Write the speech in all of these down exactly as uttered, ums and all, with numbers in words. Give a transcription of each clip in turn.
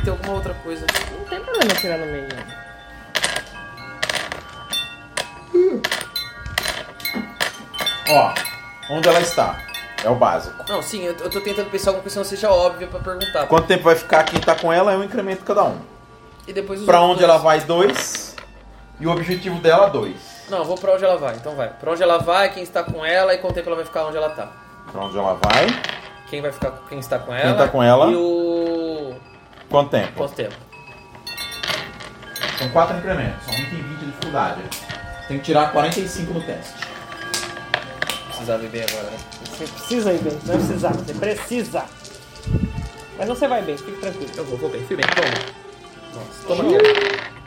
ter alguma outra coisa. Não tem problema tirar no meio. Hum. Ó, onde ela está? É o básico. Não, sim, eu, eu tô tentando pensar alguma coisa que não seja óbvia pra perguntar. Quanto tempo vai ficar quem tá com ela é um incremento cada um. E depois os Pra outros onde dois. ela vai, dois. E o objetivo dela, dois. Não, eu vou pra onde ela vai, então vai. Pra onde ela vai, quem está com ela e quanto tempo ela vai ficar onde ela tá. Pra onde ela vai. Quem vai ficar quem está com ela. tá com ela. E o. Quanto tempo? Quanto tempo? São quatro incrementos. São um item vinte de dificuldade. Tem que tirar quarenta e cinco no teste. Precisava ir bem agora, né? Você precisa ir bem, você vai precisar, você precisa. Mas você vai bem, fique tranquilo. Eu vou, vou bem, fui bem, toma. Nossa, toma Show. aqui.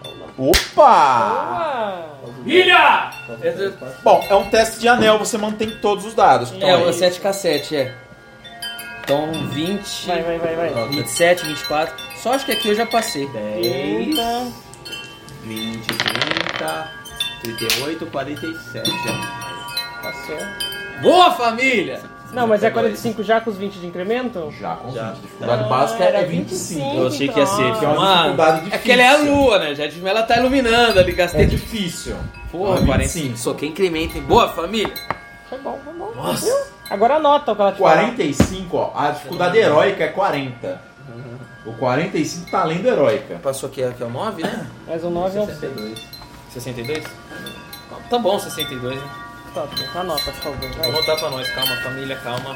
Opa! Ilha! Bom, é um teste de anel, você mantém todos os dados. Então, É, aí. o sete K sete, é. Então, vinte, Vai, vai, vai, vai. vinte e sete, vinte e quatro. Só acho que aqui eu já passei. dez, Trinta. vinte, trinta, trinta e oito, quarenta e sete. Passou. Boa, família! Não, mas é quarenta e cinco já com os vinte de incremento? Já com Já. vinte. Dificuldade Ah, básica era é vinte e cinco. Eu achei que ia ser. então. Que é uma Mano, dificuldade é difícil. que ela é a lua, né? Já, ela tá iluminando ali, É gastei. difícil. Porra, Então, quarenta e vinte e cinco. Soquei incremento, hein? Boa, família! Foi bom, foi bom. Nossa. Viu? Agora anota o que ela te falou. quarenta e cinco, ó. A dificuldade heróica é quarenta. O quarenta e cinco tá além do heróica. Passou aqui, aqui é o nove, né? Mais um nove é um sessenta e dois. sessenta e dois? Tá bom, sessenta e dois, né? Tá, tá, anota, por favor. Vou Vai. anotar pra nós, calma, família, calma.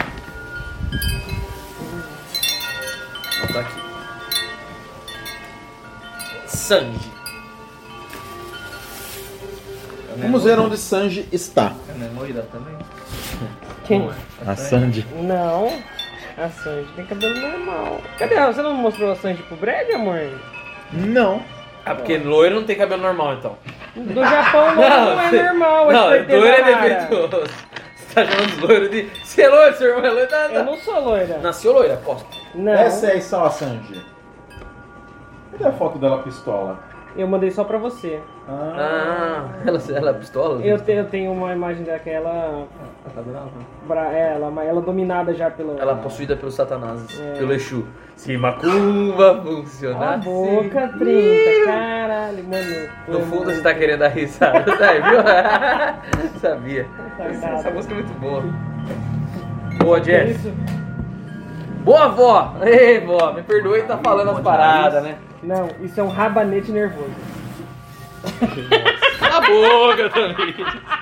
Vou anotar aqui. Sanji. Vamos ver onde Sanji está. Não é moída também? Quem? A Sanji. Não. A Sanji tem cabelo normal. Cadê ela? Você não mostrou a Sanji pro Brad, amor? Não. Ah, porque loiro não tem cabelo normal, então. Do Japão não, não é normal. Não, é esperteza loiro é rara. defeituoso. Você tá chamando os loiros de... Você é loiro, seu irmão é loiro, tá, tá. Eu não sou loira. Nasceu loiro, aposto. Não. Essa é só a Sanji. Cadê a foto dela pistola? Eu mandei só pra você. Ah, ela, ela é pistola? Eu, te- eu tenho uma imagem daquela. Ela tá brava? Bra- ela, mas ela dominada já pelo. Ela é possuída pelos satanases, É. pelo Exu. Se Macumba Cala a funcionar. boca, trinta. Caralho, mano. No fundo você tá querendo dar risada, tá aí, viu? Sabia. Tá, Essa, tá. essa música é muito boa. Boa, Que Jeff. isso? Boa, vó. Ei, vó, me perdoe tá falando as paradas, né? Não, isso é um rabanete nervoso. Cala a boca também.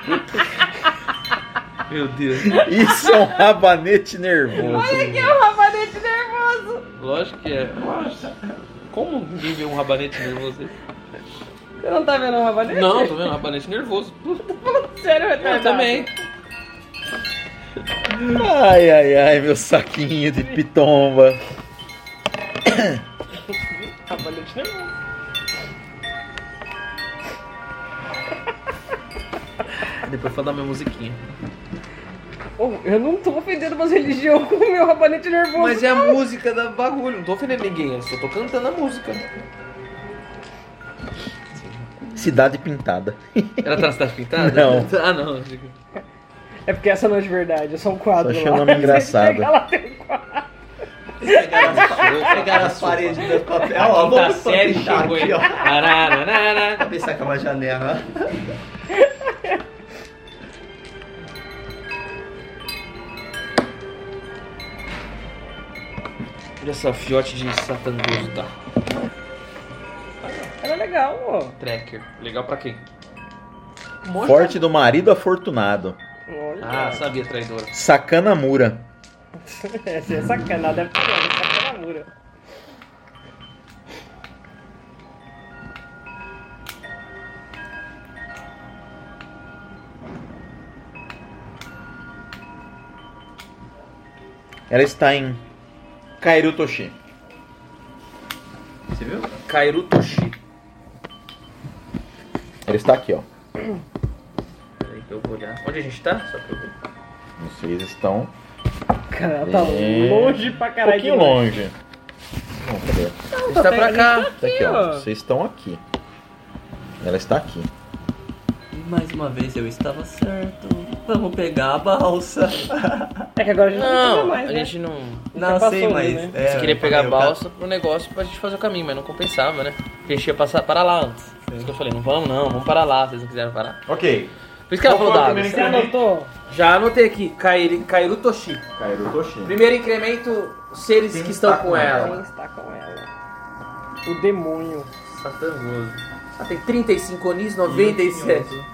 Meu Deus. Isso é um rabanete nervoso. Olha que é um rabanete nervoso. Lógico que é. Como ninguém vê um rabanete nervoso aí? Você não tá vendo um rabanete? Não, tô vendo um rabanete nervoso. Sério, Eu retardado? também. Ai, ai, ai, meu saquinho de pitomba. Rabanete nervoso. Depois fala da minha musiquinha. Oh, eu não tô ofendendo umas religiões com o meu rabanete nervoso. Mas é a música da bagulho, não tô ofendendo ninguém, eu só tô cantando a música. Cidade pintada. Ela tá na cidade pintada? Não. Ah, não. É porque essa não é de verdade, é só um quadro. Só achei lá. o nome engraçado. Chega lá, tem um quadro. Pegaram as paredes do papel, ó. Quinta Vamos só série pintar chegou aqui, aí. ó. Arararara. Pra pensar que é uma janela. Olha essa fiote de satangoso, tá? Era legal, ó. Tracker. Legal pra quem? Forte do marido afortunado. Olha. Ah, sabia, traidora. Sakanamura. Essa é sacanagem, deve ser sacanamura. Ela está em Kairutoshi. Você viu? Kairu Toshi. Ela está aqui, ó. Peraí que eu vou olhar. Onde a gente tá? Só pra eu ver. Vocês estão Cara, ela tá É. longe pra um caralho. pouquinho longe. Não, cadê? A gente tá pra cá. Tá aqui, ó. Vocês estão aqui. Ela está aqui. Mais uma vez eu estava certo. Vamos pegar a balsa. É que agora a gente não, Não, precisa mais, a né? gente não... Não, passou sei, ali, mas... né? é, Você queria eu pegar a falei, o balsa pro negócio pra gente fazer o caminho, mas não compensava, né? Porque a gente ia passar, parar lá antes. Por isso que eu falei, não vamos não, vamos parar lá, vocês não quiseram parar. Ok. Por isso que ela Qual falou foi o da água. primeiro Você anotou? Já anotei aqui, Kairi, Kairu Toshi. Kairu Toshi. Primeiro incremento, seres Quem que estão está com com ela. Quem está com ela? O demônio. Satangoso. Ah, tem trinta e cinco Onis, noventa e sete.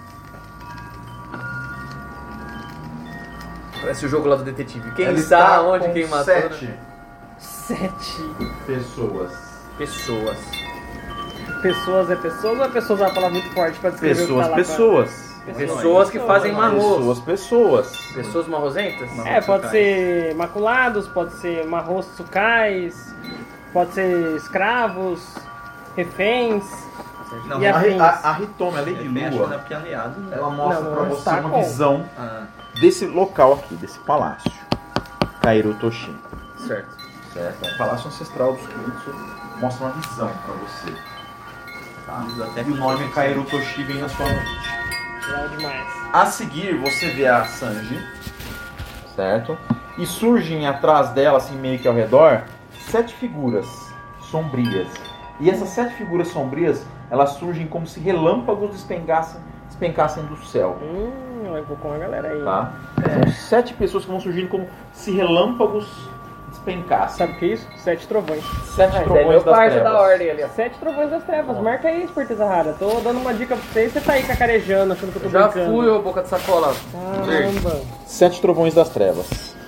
Parece o jogo lá do detetive. Quem Ele está, com onde, quem matou. sete né? Sete. pessoas. Pessoas. Pessoas é pessoas ou é pessoas é uma palavra muito forte pra descrever o que Pessoas, tá lá pessoas. pra- Pessoas que fazem marros. Pessoas, pessoas. Pessoas marrosentas? É, pode ser maculados, pode ser marros sucais, pode ser escravos, reféns. Não, E A, afins. a, a Hitome, a Lady Ele acho que Lua, não, porque é aliado, né? ela mostra Não, pra não, você está uma com. visão Ah, desse local aqui, desse palácio. Kairu Toshi. Certo. Certo? É um palácio ancestral dos Kutsu. Mostra uma visão pra você. Tá? Diz até E o que nome você- Kairu Toshi vem na sua mente. Legal demais. A seguir, você vê a Sanji, certo? E surgem atrás dela, assim, meio que ao redor, sete figuras sombrias. E essas sete figuras sombrias, elas surgem como se relâmpagos despencassem, despencassem do céu, Hum, eu vou com a galera aí. tá? São sete pessoas que vão surgindo como se relâmpagos despencassem. Sabe o que é isso? Sete trovões. Sete É trovões meu das parte trevas. da ordem ali, ó. Sete trovões das trevas. Marca aí, Esperteza Rara. Tô dando uma dica pra você e você tá aí cacarejando, achando que eu tô Já brincando. fui, ô boca de sacola. Verde. Caramba. Sete trovões das trevas.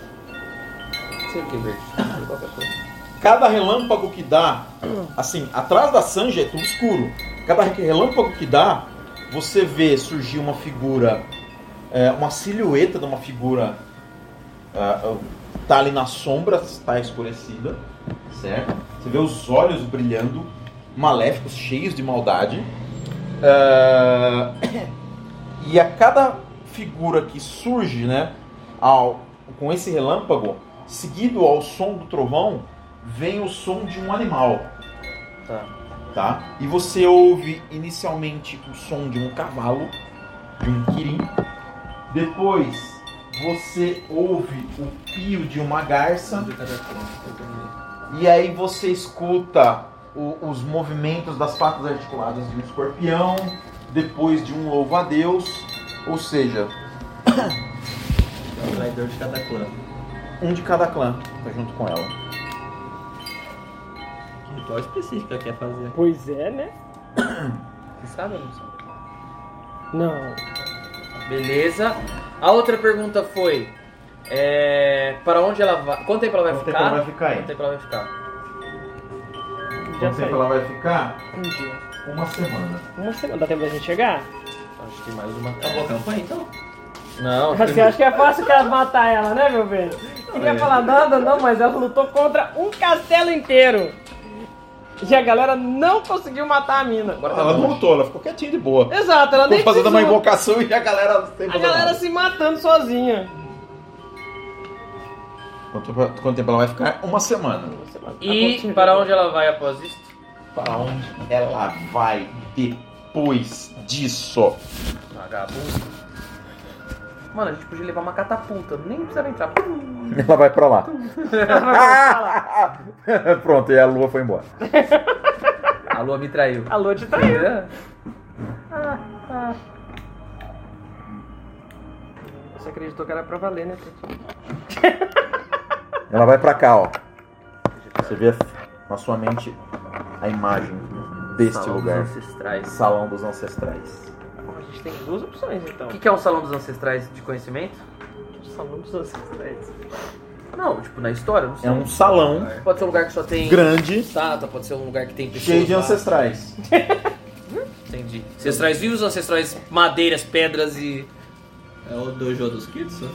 Sei o que é verde. Qualquer coisa. Cada relâmpago que dá, assim, atrás da Sanji é tudo escuro. Cada relâmpago que dá, você vê surgir uma figura, é, uma silhueta de uma figura, é, tá ali na sombra, está escurecida, certo? Você vê os olhos brilhando, maléficos, cheios de maldade. É, e a cada figura que surge, né, ao, com esse relâmpago, seguido ao som do trovão, vem o som de um animal. Tá. Tá? E você ouve inicialmente o som de um cavalo, de um quirim. Depois você ouve o pio de uma garça. E aí você escuta o- os movimentos das patas articuladas de um escorpião. Depois de um louva-a-Deus. Ou seja, é o traidor de cada clã. um de cada clã tá junto com ela. Que ritual específico ela quer fazer. Pois é, né? Você sabe ou não sabe? Não. Beleza. A outra pergunta foi... É, para onde ela vai? Quanto tempo ela vai Quanto tempo ficar? ela vai ficar aí? Quanto tempo ela vai ficar? Já Quanto sei. tempo ela vai ficar? Um dia. Uma semana. Uma semana. Dá tempo da gente chegar? Acho que mais uma. Acabou a campanha então? Não, Você acha que é fácil que elas matar ela, né, meu bem? Queria É. falar nada, não, mas ela lutou contra um castelo inteiro. E a galera não conseguiu matar a mina. Agora tá Ela não bom. lutou, ela ficou quietinha de boa. Exato, ela nem Ficou fazendo uma precisou. invocação e a galera sem A fazer galera nada. se matando sozinha. Quanto, quanto tempo ela vai ficar? Uma semana. E para onde ela vai após isso? Para onde ela vai depois disso? Vagabundo. Mano, a gente podia levar uma catapulta, nem precisava entrar. Ela vai pra lá. Pronto, e a lua foi embora. A lua me traiu. A lua te traiu. É. Você acreditou que era pra valer, né, Tete? Ela vai pra cá, ó. Você vê na sua mente a imagem deste Salão lugar. dos ancestrais. Salão dos Ancestrais. A gente tem duas opções, então. O que que é um salão dos ancestrais de conhecimento? Salão dos ancestrais. Não, tipo, na história, não sei. É um salão Pode ser um lugar que só tem grande, estátua, pode ser um lugar que tem pessoas cheio de lá. ancestrais. Entendi. Ancestrais vivos, ancestrais madeiras, pedras e... É o dojo dos Kitsu?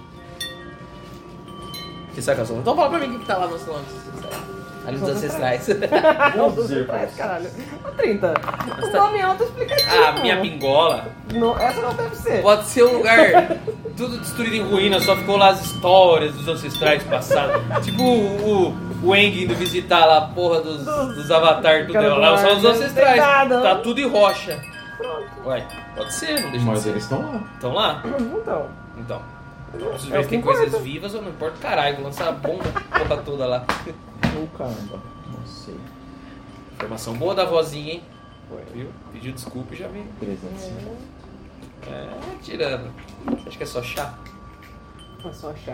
Que sacação. Então fala pra mim o que tá lá no salão dos ancestrais. Ali dos ancestrais. Vou dizer pra você. Caralho. Ô, trinta. O nome é auto-explicativo. Ah, minha bingola. Não, essa não deve ser. Pode ser um lugar tudo destruído em ruínas, só ficou lá as histórias dos ancestrais passados. Tipo o, o, o Eng indo visitar lá a porra dos, dos avatares, tudo Cara dela. do Lá mar, são os né? ancestrais. Tem nada. Tá tudo em rocha. pronto. Uai, pode ser, não deixa de Mas ser. eles estão lá. Estão lá? Então, Então. Eu preciso É ver o se que tem coisas importa. vivas ou não importa. Caralho, vou lançar a bomba porra toda lá. Oh, caramba. Não sei. Informação boa da vozinha, hein? foi. Viu? Pediu desculpa e já veio. trezentos. É, tirando. Você acha que é só chá? É só achar.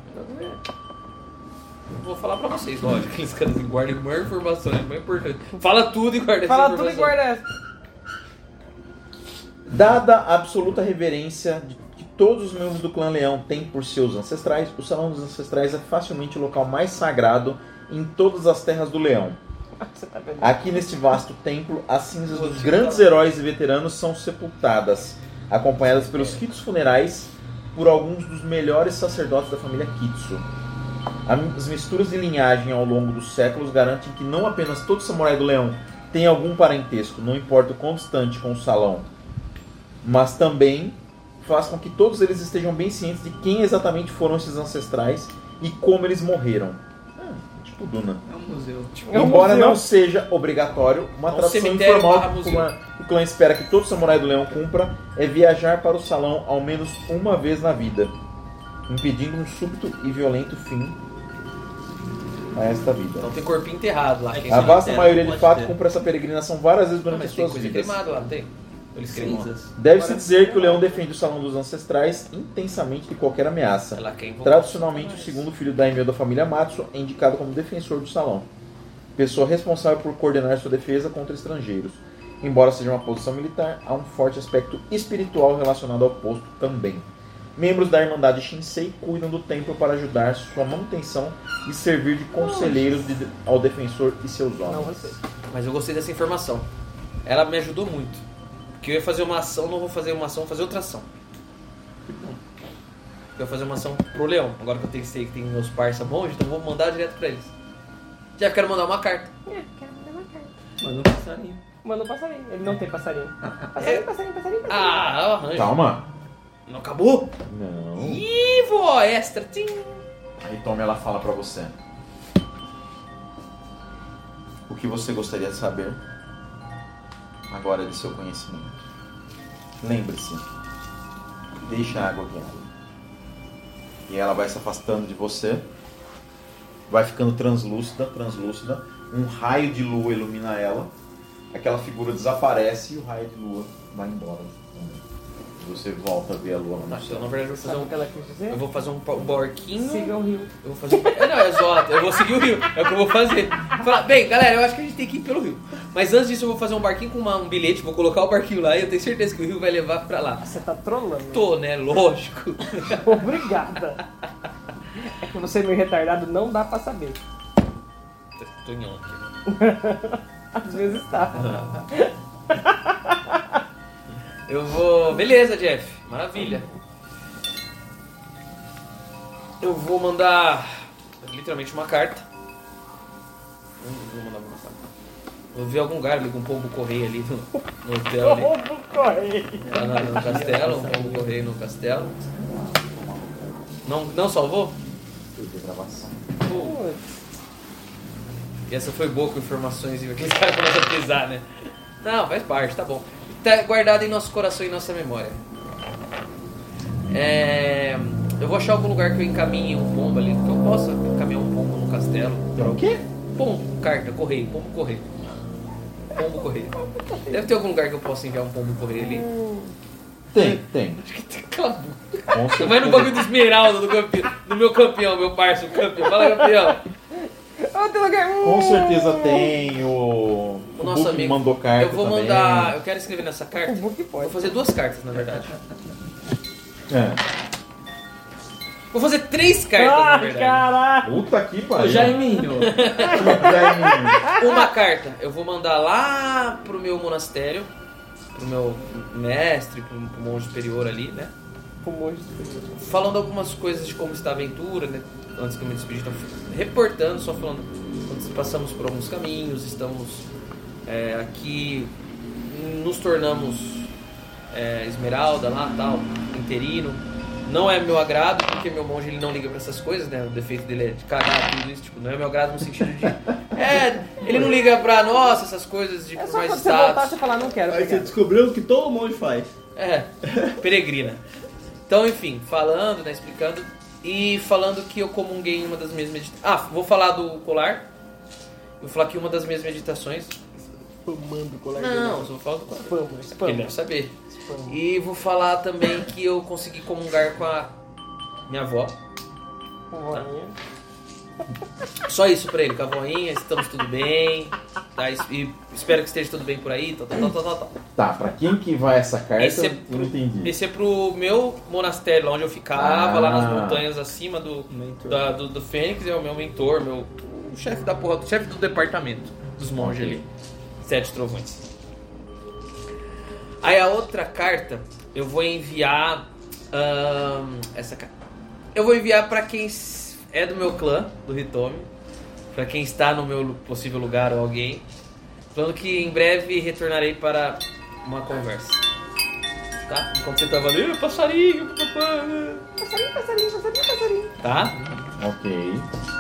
Vou falar pra vocês, lógico. Aqueles caras que guardam a maior informação, é mais importante. Fala tudo e guarda essa Fala tudo e informação. guarda essa. Dada a absoluta reverência de que todos os membros do clã Leão têm por seus ancestrais, o Salão dos Ancestrais é facilmente o local mais sagrado em todas as terras do Leão. Você tá vendo? Aqui neste vasto templo, as cinzas dos grandes heróis e veteranos são sepultadas, acompanhadas pelos ritos funerais por alguns dos melhores sacerdotes da família Kitsu. As misturas de linhagem ao longo dos séculos garantem que não apenas todo samurai do Leão tem algum parentesco, não importa o quão distante, com o Salão, mas também faz com que todos eles estejam bem cientes de quem exatamente foram esses ancestrais e como eles morreram. Ah, tipo Duna. É um museu. É um Embora museu. não seja obrigatório, uma É um tradição cemitério informal barra que o museu. clã, o clã espera que todo samurai do Leão cumpra é viajar para o salão ao menos uma vez na vida, impedindo um súbito e violento fim a esta vida. Então tem corpinho enterrado lá. Quem A sabe? vasta é, maioria de pode fato ter. cumpre essa peregrinação várias vezes Não, durante mas as tem suas coisa vidas. cremada lá, não tem? Eles cremam. Cinzas. Deve-se dizer que o leão defende o salão dos ancestrais intensamente de qualquer ameaça. Ela quer invocar. Tradicionalmente, o segundo filho daimyo da família Matsu é indicado como defensor do salão, pessoa responsável por coordenar sua defesa contra estrangeiros. Embora seja uma posição militar, há um forte aspecto espiritual relacionado ao posto também. Membros da Irmandade Shinsei cuidam do templo para ajudar sua manutenção e servir de conselheiros de- ao defensor e seus Não homens. você. Mas eu gostei dessa informação. Ela me ajudou muito. Porque eu ia fazer uma ação, não vou fazer uma ação, vou fazer outra ação. Eu vou fazer uma ação pro leão. Agora que eu tenho que sei que tem meus parça monge, então eu vou mandar direto pra eles. Já quero mandar uma carta. É, quero mandar uma carta. Manda um passarinho. Manda um passarinho. Ele não tem passarinho. Passarinho, passarinho, passarinho, passarinho. Ah, eu arranjo. Calma. Não acabou? Não. Ih, vó, extra. Tim. Aí Tommy, ela fala pra você. O que você gostaria de saber agora é de seu conhecimento. Lembre-se, deixe a água guiar. E ela vai se afastando de você, vai ficando translúcida, translúcida. Um raio de lua ilumina ela, aquela figura desaparece e o raio de lua vai embora. Você volta a ver a lua no Então, céu. na verdade, eu vou fazer Sabe o um. que ela quis dizer? Eu vou fazer um pa- um barquinho. Siga o rio. Eu vou fazer um... É, não, é exato. Eu vou seguir o rio. É o que eu vou fazer. Falar, bem, galera, eu acho que a gente tem que ir pelo rio. Mas antes disso, eu vou fazer um barquinho com uma- um bilhete, vou colocar o barquinho lá e eu tenho certeza que o rio vai levar pra lá. Você tá trolando. Tô, né? Lógico. Obrigada. É que você é meio retardado, não dá pra saber. Tô em ontem. Às vezes tá. Eu vou... Beleza, Jeff. Maravilha. Eu vou mandar literalmente uma carta. Onde eu vou mandar uma carta? Vou ver algum lugar, ligo um pombo correio ali no, no hotel ali. Como correio? Lá no, no castelo, um pombo correio no castelo. Não, não salvou? De gravação. Pô, e essa foi boa com informações e aqueles caras começam a pisar, né? Não, faz parte, tá bom. Tá guardado em nosso coração e nossa memória. É, eu vou achar algum lugar que eu encaminhe um pombo ali, que eu possa encaminhar um pombo no castelo. O quê? Pombo, carta, correio, pombo correio. Pombo correio. Deve ter algum lugar que eu possa enviar um pombo correio ali. Tem, tem. Cala a boca. Com Você vai no bagulho do Esmeralda do, campeão, do meu campeão, meu parceiro campeão. Fala, campeão. Outro lugar. Com certeza tem o. O nosso Book amigo. mandou carta Eu vou também. mandar. Eu quero escrever nessa carta. O book pode. Vou fazer duas cartas, na verdade. É. Vou fazer três cartas, na Ah, verdade. caralho. Puta que Ô, pariu. Jaiminho. Jaiminho. Uma carta eu vou mandar lá pro meu monastério, pro meu mestre, pro, pro monge superior ali, né? Fumou de tudo. Falando algumas coisas de como está a aventura, né? Antes que eu me despedi, então, reportando, só falando. Passamos por alguns caminhos, estamos é, aqui, nos tornamos é, Esmeralda lá, tal, interino. Não é meu agrado, porque meu monge ele não liga pra essas coisas, né? O defeito dele é de cagar tudo isso, tipo, não é meu agrado no sentido de... É, Ele não liga pra, nossa, essas coisas de É só mais quando você voltar, status. você falar, não quero. Aí você obrigado. descobriu o que todo monge faz. É, peregrina. Então, enfim, falando, né, explicando. E falando que eu comunguei em uma das minhas meditações. Ah, vou falar do colar. Vou falar que uma das minhas meditações. Spamando o colega. Não, eu vou falar do colar. Spam, Porque ele spam. deve saber. Spam. E vou falar também que eu consegui comungar com a minha avó. Voinha. Só isso pra ele, com a voinha, estamos tudo bem. Tá? E espero que esteja tudo bem por aí. Tal, tal, tal, tal, tal. Tá, pra quem que vai essa carta, Esse é eu pro- não entendi. Esse é pro meu monastério, lá onde eu ficava, Ah. lá nas montanhas acima do, Mentor. da- do, do Fênix, é o meu mentor, meu, o chefe da porra, o chefe do departamento dos monges ali. Sete trovões. Aí a outra carta, eu vou enviar. ahn, essa carta. Eu vou enviar pra quem s- é do meu clã, do Hitomi. Pra quem está no meu lu- possível lugar ou alguém. Falando que em breve retornarei para uma conversa. Tá? Enquanto você tava ali, "Ah, passarinho, papapá, né?" Passarinho, passarinho, passarinho, passarinho. Tá? Ok.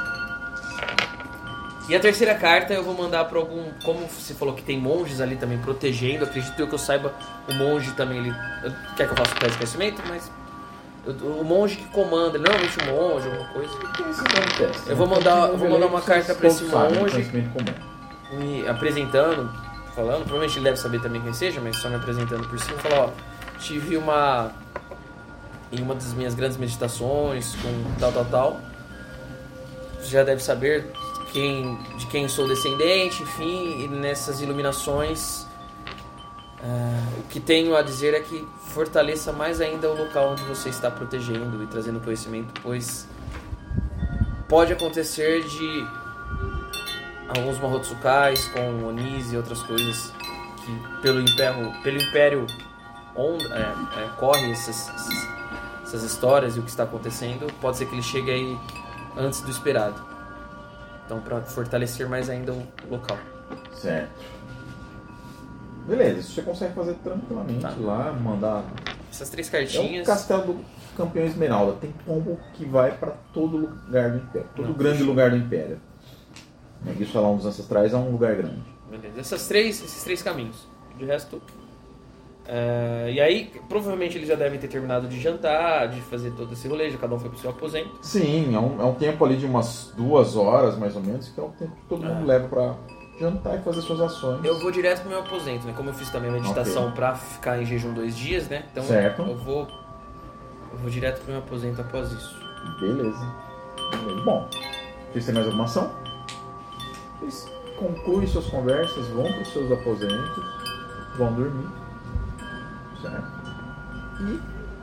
E a terceira carta eu vou mandar para algum. Como você falou que tem monges ali também protegendo, acredito eu que eu saiba, o monge também ele. Quer que eu faça o teste de conhecimento? Mas. eu- O monge que comanda, normalmente um monge, alguma coisa. O que isso acontece? Eu vou mandar- eu vou mandar uma carta pra esse Todos sabem, monge. conhecimento comum. Me apresentando, falando, provavelmente ele deve saber também quem seja, mas só me apresentando por cima, falar, ó, tive uma. Em uma das minhas grandes meditações, com tal, tal, tal. Você já deve saber quem, de quem sou descendente, enfim, e nessas iluminações. ah, o que tenho a dizer é que fortaleça mais ainda o local onde você está protegendo e trazendo conhecimento, pois pode acontecer de alguns Mahotsukais com Onis e outras coisas que pelo império, pelo império onda, é, é, corre essas, essas, essas histórias e o que está acontecendo, pode ser que ele chegue aí antes do esperado. Então, para fortalecer mais ainda o local. Certo. Beleza, isso você consegue fazer tranquilamente Tá. lá, mandar. Essas três É o cartinhas. castelo do campeão Esmeralda. Tem pombo que vai pra todo lugar do Império. Todo Não, grande puxa. lugar do Império. Isso falar um dos ancestrais é um lugar grande. Beleza. Essas três, esses três caminhos. De resto. é, e aí, provavelmente eles já devem ter terminado de jantar, de fazer todo esse rolê, já cada um foi pro seu aposento. Sim, é um, é um tempo ali de umas duas horas mais ou menos, que é o tempo que todo mundo Ah. leva pra jantar e fazer suas ações. Eu vou direto pro meu aposento, né? Como eu fiz também a meditação Ok. pra ficar em jejum dois dias, né? Então Certo. eu vou. Eu vou direto pro meu aposento após isso. Beleza. Beleza. Bom, vocês têm mais alguma ação? Vocês concluem suas conversas, vão para os seus aposentos, vão dormir. Certo? E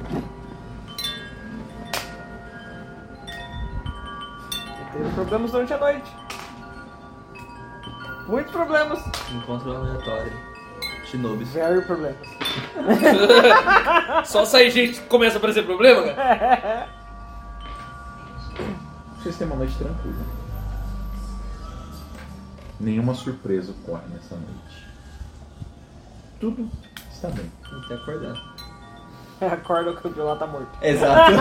Teve problemas durante a noite. Muitos problemas. Encontro aleatório. Shinobis. Very problemas. Só sair gente começa a aparecer problema, cara? vocês têm uma noite tranquila. Nenhuma surpresa ocorre nessa noite. Tudo está bem. Até acordar. Acorda, o campeão lá tá morto. Exato.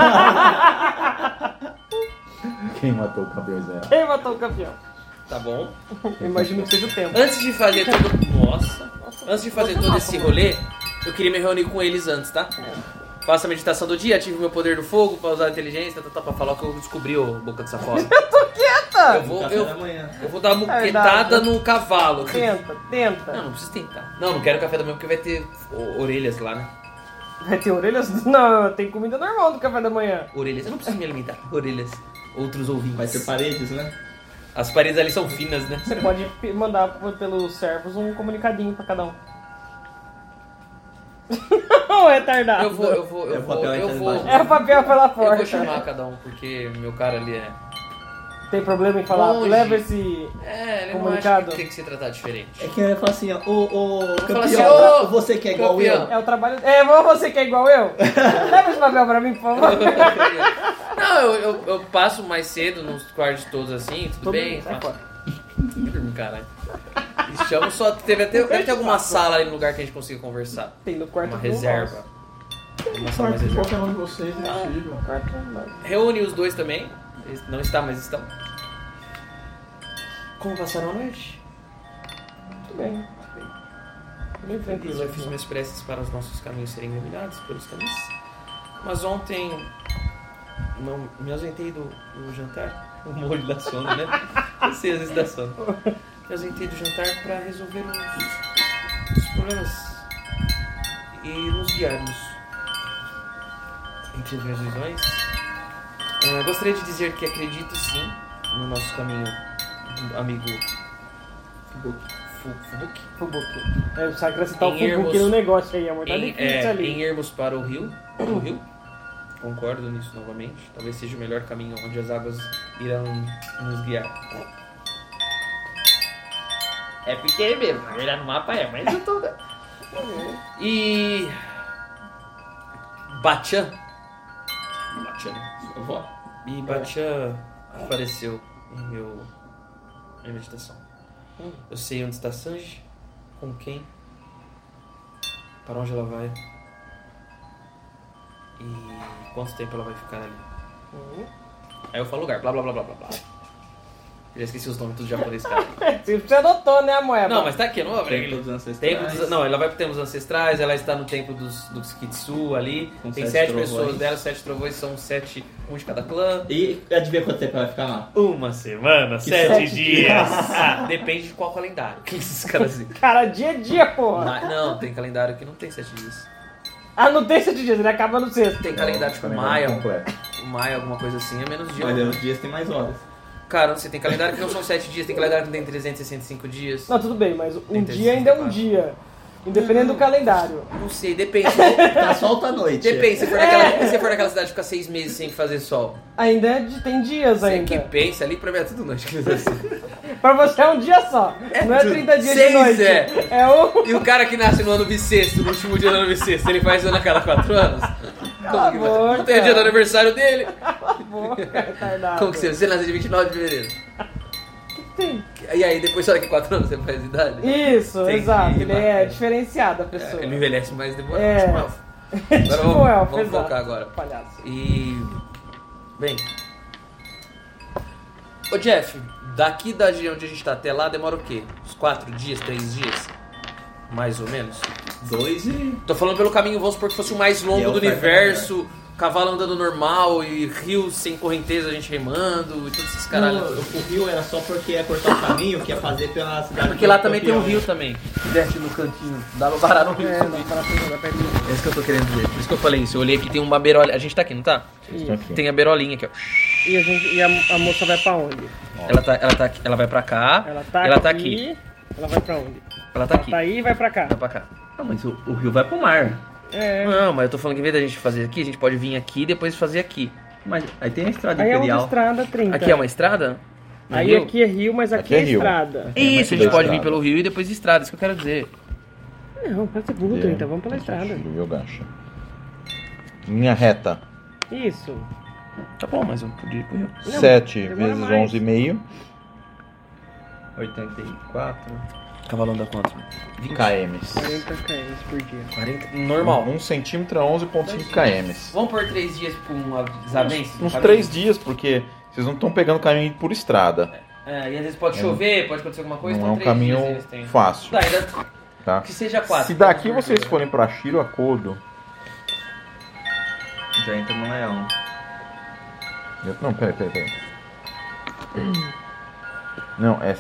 Quem matou o cabelo zero? Quem matou o campeão? Tá bom. Eu imagino que seja o tempo. Antes de fazer todo. Nossa! Antes de fazer todo esse rolê, eu queria me reunir com eles antes, tá? Faço a meditação do dia, ative o meu poder do fogo pra usar a inteligência, tá, tá, pra falar o que eu descobri, ô boca de safona. Eu vou, Café eu, da manhã. eu vou dar uma muquetada Verdade. no cavalo. Tenta, tenta. Não, não precisa tentar. Não, não quero café da manhã porque vai ter o- orelhas lá, né? Vai ter orelhas? Não, tem comida normal do café da manhã. Orelhas, eu não preciso me alimentar. Orelhas. Outros ouvintes. Vai ter paredes, né? As paredes ali são finas, né? Você pode p- mandar p- pelos servos um comunicadinho pra cada um. Ô, retardado. Eu vou, eu vou, eu É o vou, papel eu entrando vou. embaixo. É o papel pela Eu porta. vou chamar cada um, porque meu cara ali é. Tem problema em falar, Monge. leva esse... É, ele não Comunicado. acha que tem que se tratar diferente. É que eu ia falar assim, ó, ô, ô, campeão, assim, ô, você que é igual campeão. eu. É o trabalho... É, vou você que é igual eu? Leva esse papel pra mim, por favor. Não, eu, eu, eu passo mais cedo nos quartos todos assim, tudo Todo bem. mundo sai faço- fora. Dormir, caralho. E chamo só. Teve até, deve ter alguma sala ali no lugar que a gente consiga conversar. Tem no quarto Uma do reserva. Uma sala mais Claro que reserva. qualquer um de vocês é possível. nosso. Quarto do- Reúne os dois também. Eles não está, mas estão. Como passaram a noite? bem. Bem tranquilo. Eu fiz minhas preces para os nossos caminhos serem iluminados pelos caminhos. Mas ontem não me ausentei do, do jantar. O molho da sono, né? Eu sei, às vezes dá sono. Me ausentei do jantar para resolver os, os problemas e nos guiarmos entre as minhas visões. Uh, gostaria de dizer que acredito sim no nosso caminho do amigo Fubuki. Fubuki? Fubuki. É, precisa acrescentar o Em Fubuki irmos- no negócio aí, amor. Tá Em, difícil é, ali. em irmos para o rio, o rio. Concordo nisso novamente. Talvez seja o melhor caminho onde as águas irão nos guiar. É pequeno mesmo, na verdade no mapa é, mas eu tô. E. Bachan. Bachan, sua avó. E Bachan apareceu em meu. Minha meditação. Eu sei onde está Sanji, com quem, para onde ela vai e quanto tempo ela vai ficar ali. Uhum. Aí eu falo lugar, blá blá blá blá blá blá. Já esqueci os nomes tudo japonês, cara. Você adotou, né, Moeba? Não, mas tá aqui, não vou abrir. Templo dos ancestrais. Templo dos, não, ela vai pro Templo dos Ancestrais, ela está no Templo dos, dos Kitsu ali. Com Tem sete sete trovões. pessoas dela, sete trovões, são sete, um de cada clã. E adivinha quanto tempo ela vai ficar lá? Uma semana, Que sete, sete dias. dias. Ah, depende de qual calendário. O que esses caras dizem? Cara, dia a dia, porra. Ma- Não, tem calendário que não tem sete dias. Ah, não tem sete dias, ele acaba no sexto. Tem calendário tipo Calendário Maia, completo. Maia, alguma coisa assim, é menos dia. Olha, os dias tem mais horas. Cara, não sei, tem calendário que não são sete dias, tem calendário que tem trezentos e sessenta e cinco dias. Não, tudo bem, mas um Tem dia ainda é um sessenta e dia. Independente do calendário. Não sei, depende. Tá solta a noite. Depende, se for, naquela, se for naquela cidade ficar seis meses sem fazer sol. Ainda é de- tem dias Você ainda. que pensa, ali pra mim é tudo noite. Pra você é um dia só. Não é trinta dias de Seis, noite. é. É um... E o cara que nasce no ano bissexto, no último dia do ano bissexto, ele faz ano a cada quatro anos? Cala a Como que vai? boca. Não tem o dia do aniversário dele? Boca, retardado. Como que você, você nasce de vinte e nove de fevereiro? Tem. E aí, depois só daqui a quatro anos você faz idade? Isso, Entendi, exato. Ele é bacana. diferenciado a pessoa. É, ele envelhece mais demorado. É. Tipo elfo. tipo Agora vamos, elfo, vamos exato. focar agora. Palhaço. E. Bem. Ô Jeff, daqui da de onde a gente tá até lá demora o quê? Uns quatro dias, três dias? Mais ou menos? Dois e... Tô falando pelo caminho, vamos supor que fosse o mais E longo a do oferta universo, cavalo andando normal e rio sem correnteza, a gente remando e todos esses caralho. Não, o rio era só porque ia cortar o caminho que ia fazer pela cidade. Porque lá do também tem um campeão. rio também. Que desce no cantinho. Dá pra parar no rio. É, subir. dá pra pegar, dá pra pegar. É isso que eu tô querendo dizer. Por isso que eu falei isso. Eu olhei aqui, tem uma beirolinha. A gente tá aqui, não tá? Isso aqui. Tem a beirolinha aqui, ó. E, a, gente, e a, a moça vai pra onde? Ela, tá, ela, tá aqui, ela vai pra cá. Ela tá ela aqui. tá aqui. Ela vai pra onde? Ela tá aqui. Tá aí e vai pra cá. Vai pra cá. Não, mas o, o rio vai pro mar. É. Não, mas eu tô falando que em vez da gente fazer aqui, a gente pode vir aqui e depois fazer aqui. Mas aí tem a estrada Aí é outra imperial. estrada trinta. Aqui é uma estrada? No Aí rio? aqui é rio, mas aqui, Aqui é é, rio. estrada. Isso, a da gente pode vir estrada. pelo rio e depois estrada, isso que eu quero dizer. Não, pode ser burro, trinta. Vamos pela estrada. Viu, Gacha? Linha reta. Isso. Tá bom, mas eu podia ir pro rio. Não, sete demora vezes mais. onze vírgula cinco oitenta e quatro. Cavalo anda quanto? km. quarenta quilômetros por dia. quarenta. Normal. um centímetro a onze vírgula cinco km. Vamos por três dias com uma desavença? Uns três dias, porque vocês não estão pegando caminho por estrada. É, e às vezes pode chover, pode acontecer alguma coisa, Não é então um três dias caminho eles têm. fácil, Tá, ainda tá? que seja quatro. Se daqui vocês forem pra Shiro Akodo... Já entra no leão. Não, peraí, peraí, peraí. Não, é...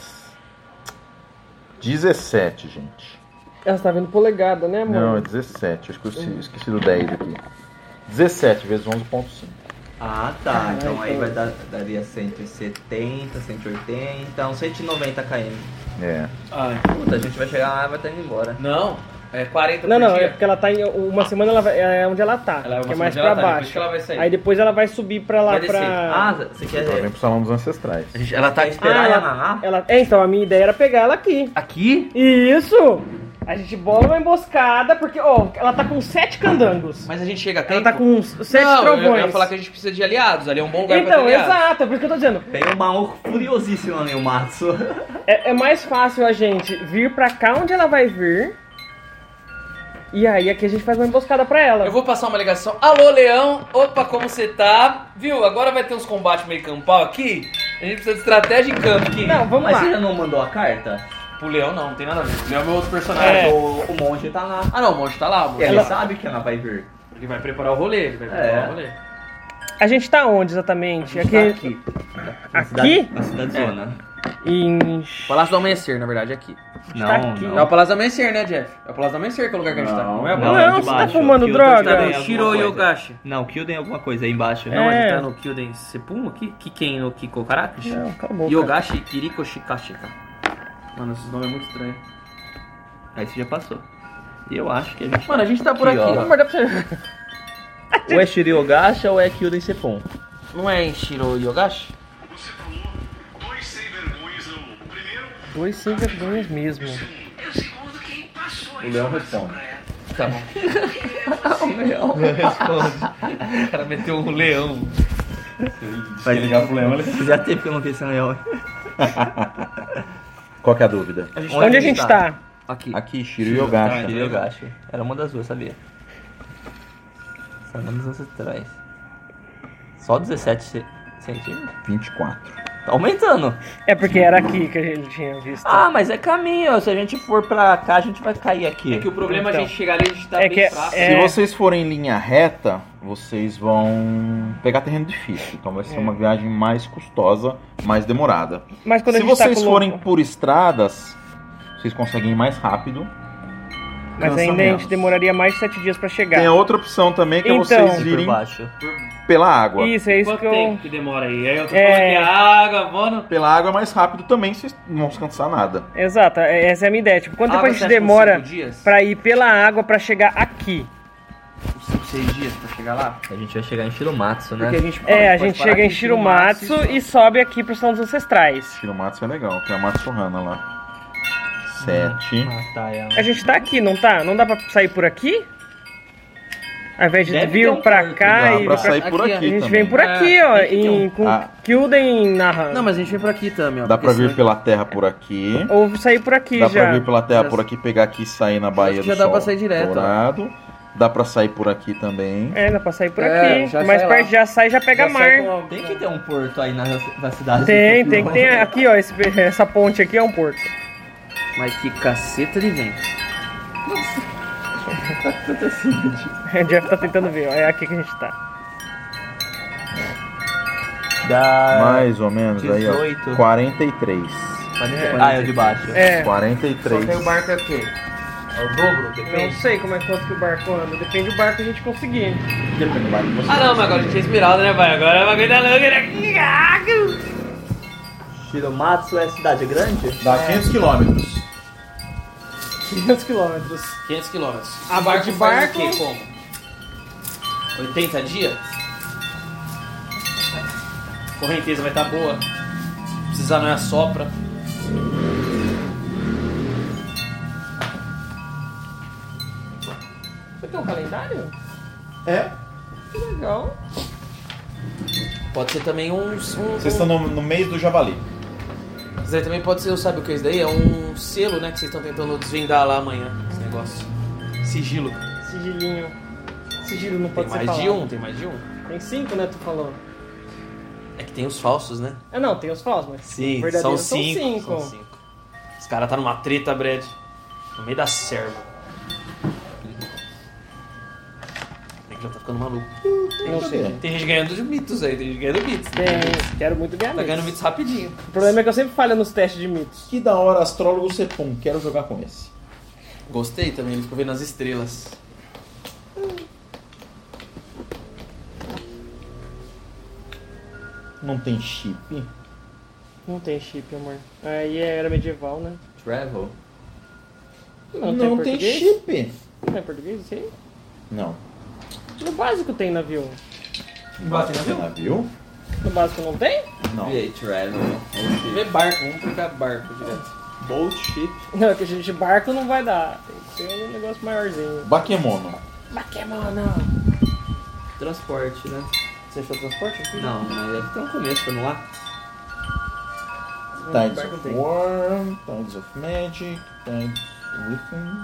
dezessete, gente. Ela está vendo polegada, né, amor? Não, é dezessete. Eu esqueci, esqueci do dez aqui. dezessete vezes onze vírgula cinco. Ah, tá. Ah, então aí então- vai dar, daria cento e setenta, cento e oitenta, uns cento e noventa quilômetros. É. Ah, Puta, a gente vai chegar lá e vai estar indo embora. não, é quarenta Não, por não, dia. é porque ela tá em uma semana, ela vai, é onde ela tá, Ela é uma que é semana mais onde ela pra tá, depois baixo. que ela vai sair. Aí depois ela vai subir pra lá, Vai descer. pra... Ah, você quer Ela vem pro salão dos ancestrais. A gente- Ela tá aqui. esperar Ah, ela ela, lá? ela... É, então, a minha ideia era pegar ela aqui. Aqui? Isso! A gente bola uma emboscada, porque, ó, ela tá com sete candangos. Mas a gente chega a tempo. Ela tá com uns sete não, trovões. eu ia falar que a gente precisa de aliados. Ali é um bom lugar pra Então, ter aliados. exato, é por isso que eu tô dizendo. Tem um maluco furiosíssimo ali, o Matsu. É, é mais fácil a gente vir pra cá onde ela vai vir. E aí aqui a gente faz uma emboscada pra ela. Eu vou passar uma ligação. Alô, Leão. Opa, como você tá? Viu? Agora vai ter uns combates meio campal aqui. A gente precisa de estratégia em campo aqui. Não, vamos Mas lá. você já não mandou a carta? Pro leão não, não tem nada a ver. O leão é meu outro personagem. É. O, o monge tá lá. Ah não, o monge tá lá, o monge. Ele Ela- sabe que ela vai vir. Ele vai preparar o rolê, ele vai preparar É. o rolê. A gente tá onde exatamente? A gente tá aqui. Na Aqui? cidade- Na cidade zona. Em... Palácio do Amanhecer, na verdade, é aqui. Não, Tá aqui. É o não. Palácio do Amanhecer, né, Jeff? É o Palácio do Amanhecer que é o lugar que a gente tá. Não, Não é o não, Palácio Não, de você tá baixo. fumando Kyuden droga? tem alguma Shiro coisa. Yogashi. Não, Kyuden é alguma coisa aí embaixo. Não, a gente É. tá no Kyuden Sepum aqui? Kiken no Kikokaraki? Não, cala a boca. Yogashi Kiriko Shikashika. Mano, esses nomes é muito estranho. Aí você já passou. E eu acho que a gente... Mano, a gente tá por aqui. ó. Vamos guardar pra você. Ou é Shiriogasha ou é Kyuden Sepon. Não é em Shiro Yogashi? Você falou dois sem vergonhas. O primeiro Dois sem vergonhas mesmo. e o segundo quem passou. O leão responde. Tá bom. O leão. O cara meteu um leão. Se ligar pro leão, ele... Fazia tempo que eu não vi esse leão. Qual que é a dúvida? Onde a gente tá? Aqui. Aqui, Shiro Yogashi. Shiriogashi. Era uma das duas, sabia? São anos ancestrais. Só dezessete ce- centímetros? vinte e quatro. Tá aumentando. É porque era aqui que a gente tinha visto. Ah, mas é caminho. Se a gente for pra cá, a gente vai cair aqui. É que o problema é Então. a gente chegar ali e a gente tá É bem que é- fraco. é- Se vocês forem em linha reta, vocês vão pegar terreno difícil. Então vai ser É. uma viagem mais custosa, mais demorada. Mas quando Se a gente vocês tá com forem louco- por estradas, vocês conseguem ir mais rápido. Mas cansa ainda a gente menos. demoraria mais de sete dias pra chegar. Tem a outra opção também, que é Então. vocês Por virem baixo. pela água. Isso, é isso Quanto que eu... tempo que demora aí? Aí eu tô É. falando que a água, mano. Pela água é mais rápido também, vocês não vão se cansar nada. Exato, é- essa é a minha ideia. Tipo, quanto tempo Água a você gente acha que uns demora cinco dias? pra ir pela água pra chegar aqui? Uns cinco, seis dias pra chegar lá? A gente vai chegar em Shiromatsu, né? Porque a gente É, a pode gente parar chega em aqui Shiromatsu e sobe aqui pro São dos Ancestrais. Shiromatsu é legal, tem a Matsuhana lá. Sete. Matar ela. A gente tá aqui, não tá? Não dá pra sair por aqui? Ao invés de Deve vir ter um pra porto, cá Dá e... pra vir pra- sair por aqui, aqui, a A gente também. vem por aqui, É, ó, tem que ter em, um- com Ah. Kyuden narrando. Não, mas a gente vem por aqui também, ó. Dá porque pra vir senão- pela terra por aqui. Ou sair por aqui Dá já. pra vir pela terra Já- por aqui, pegar aqui e sair na Baía que do já dá Sol pra sair direto, ó. Dourado. Dá pra sair por aqui também. É, dá pra sair por É, aqui. já Mais sai perto lá. já sai já pega Já mar. sai com a- Tem que ter um porto aí na, na cidade. Tem, tem que ter. Aqui, ó, esse- essa ponte aqui é um porto. Mas que caceta de vento. O Jeff tá tentando ver, ó. É aqui que a gente tá. Dá... Mais ou menos aí, dezoito. ó. quarenta e três. Ah, é o de baixo. É. quarenta e Só três. que aí o barco é o quê? É o dobro? Eu não Depende. sei como é quanto que o barco anda. Depende do barco que a gente conseguir. Depende do barco que você Ah não, mas agora a gente é esmeralda, né, vai? Agora é uma coisa louca, né? Shiromatsu é cidade grande? Dá quinhentos quilômetros. quinhentos quilômetros. quinhentos quilômetros. A O barco de faz barco? o quê? Como? oitenta dias? Correnteza vai estar boa. Precisar não é sopra. Você tem um calendário? É? Que legal. Pode ser também um. um Vocês estão no, no mês do javali. Isso aí também pode ser, sabe o que é isso daí? É um selo, né? Que vocês estão tentando desvendar lá amanhã. Esse negócio. Sigilo. Sigilinho. Sigilo não Tem pode ser mais de falado. um, tem mais de um. Tem cinco, né, tu falou? É que tem os falsos, né? Ah, não, tem os falsos, mas Sim, os verdadeiros são cinco. cinco. São cinco. Os caras tá numa treta, Brad. No meio da serva. Tem que já tá ficando maluco. Não sei. Tem gente ganhando de mitos aí, tem gente ganhando mitos. Tem, quero muito ganhar Tá ganhando mitos. mitos rapidinho. O problema é que eu sempre falho nos testes de mitos. Que da hora, astrólogo Sepum. Quero jogar com esse. Gostei também, ele ficou vendo as estrelas. Não tem chip? Não tem chip, amor. Aí era medieval, né? Travel. Não, Não tem, tem português? chip. Não é português isso aí? Não. No básico tem navio. Bate Tem navio? No básico não tem? Não. V A Travel. Vê barco, vamos pegar barco direto. Boat ship. Não, que a gente barco não vai dar. Tem que ter um negócio maiorzinho. Bakemono. Bakemono. Transporte, né? Você achou transporte aqui? Não, mas deve ter um começo pra não lá. Tides barco of tem. War, Tides of Magic, Tides Within,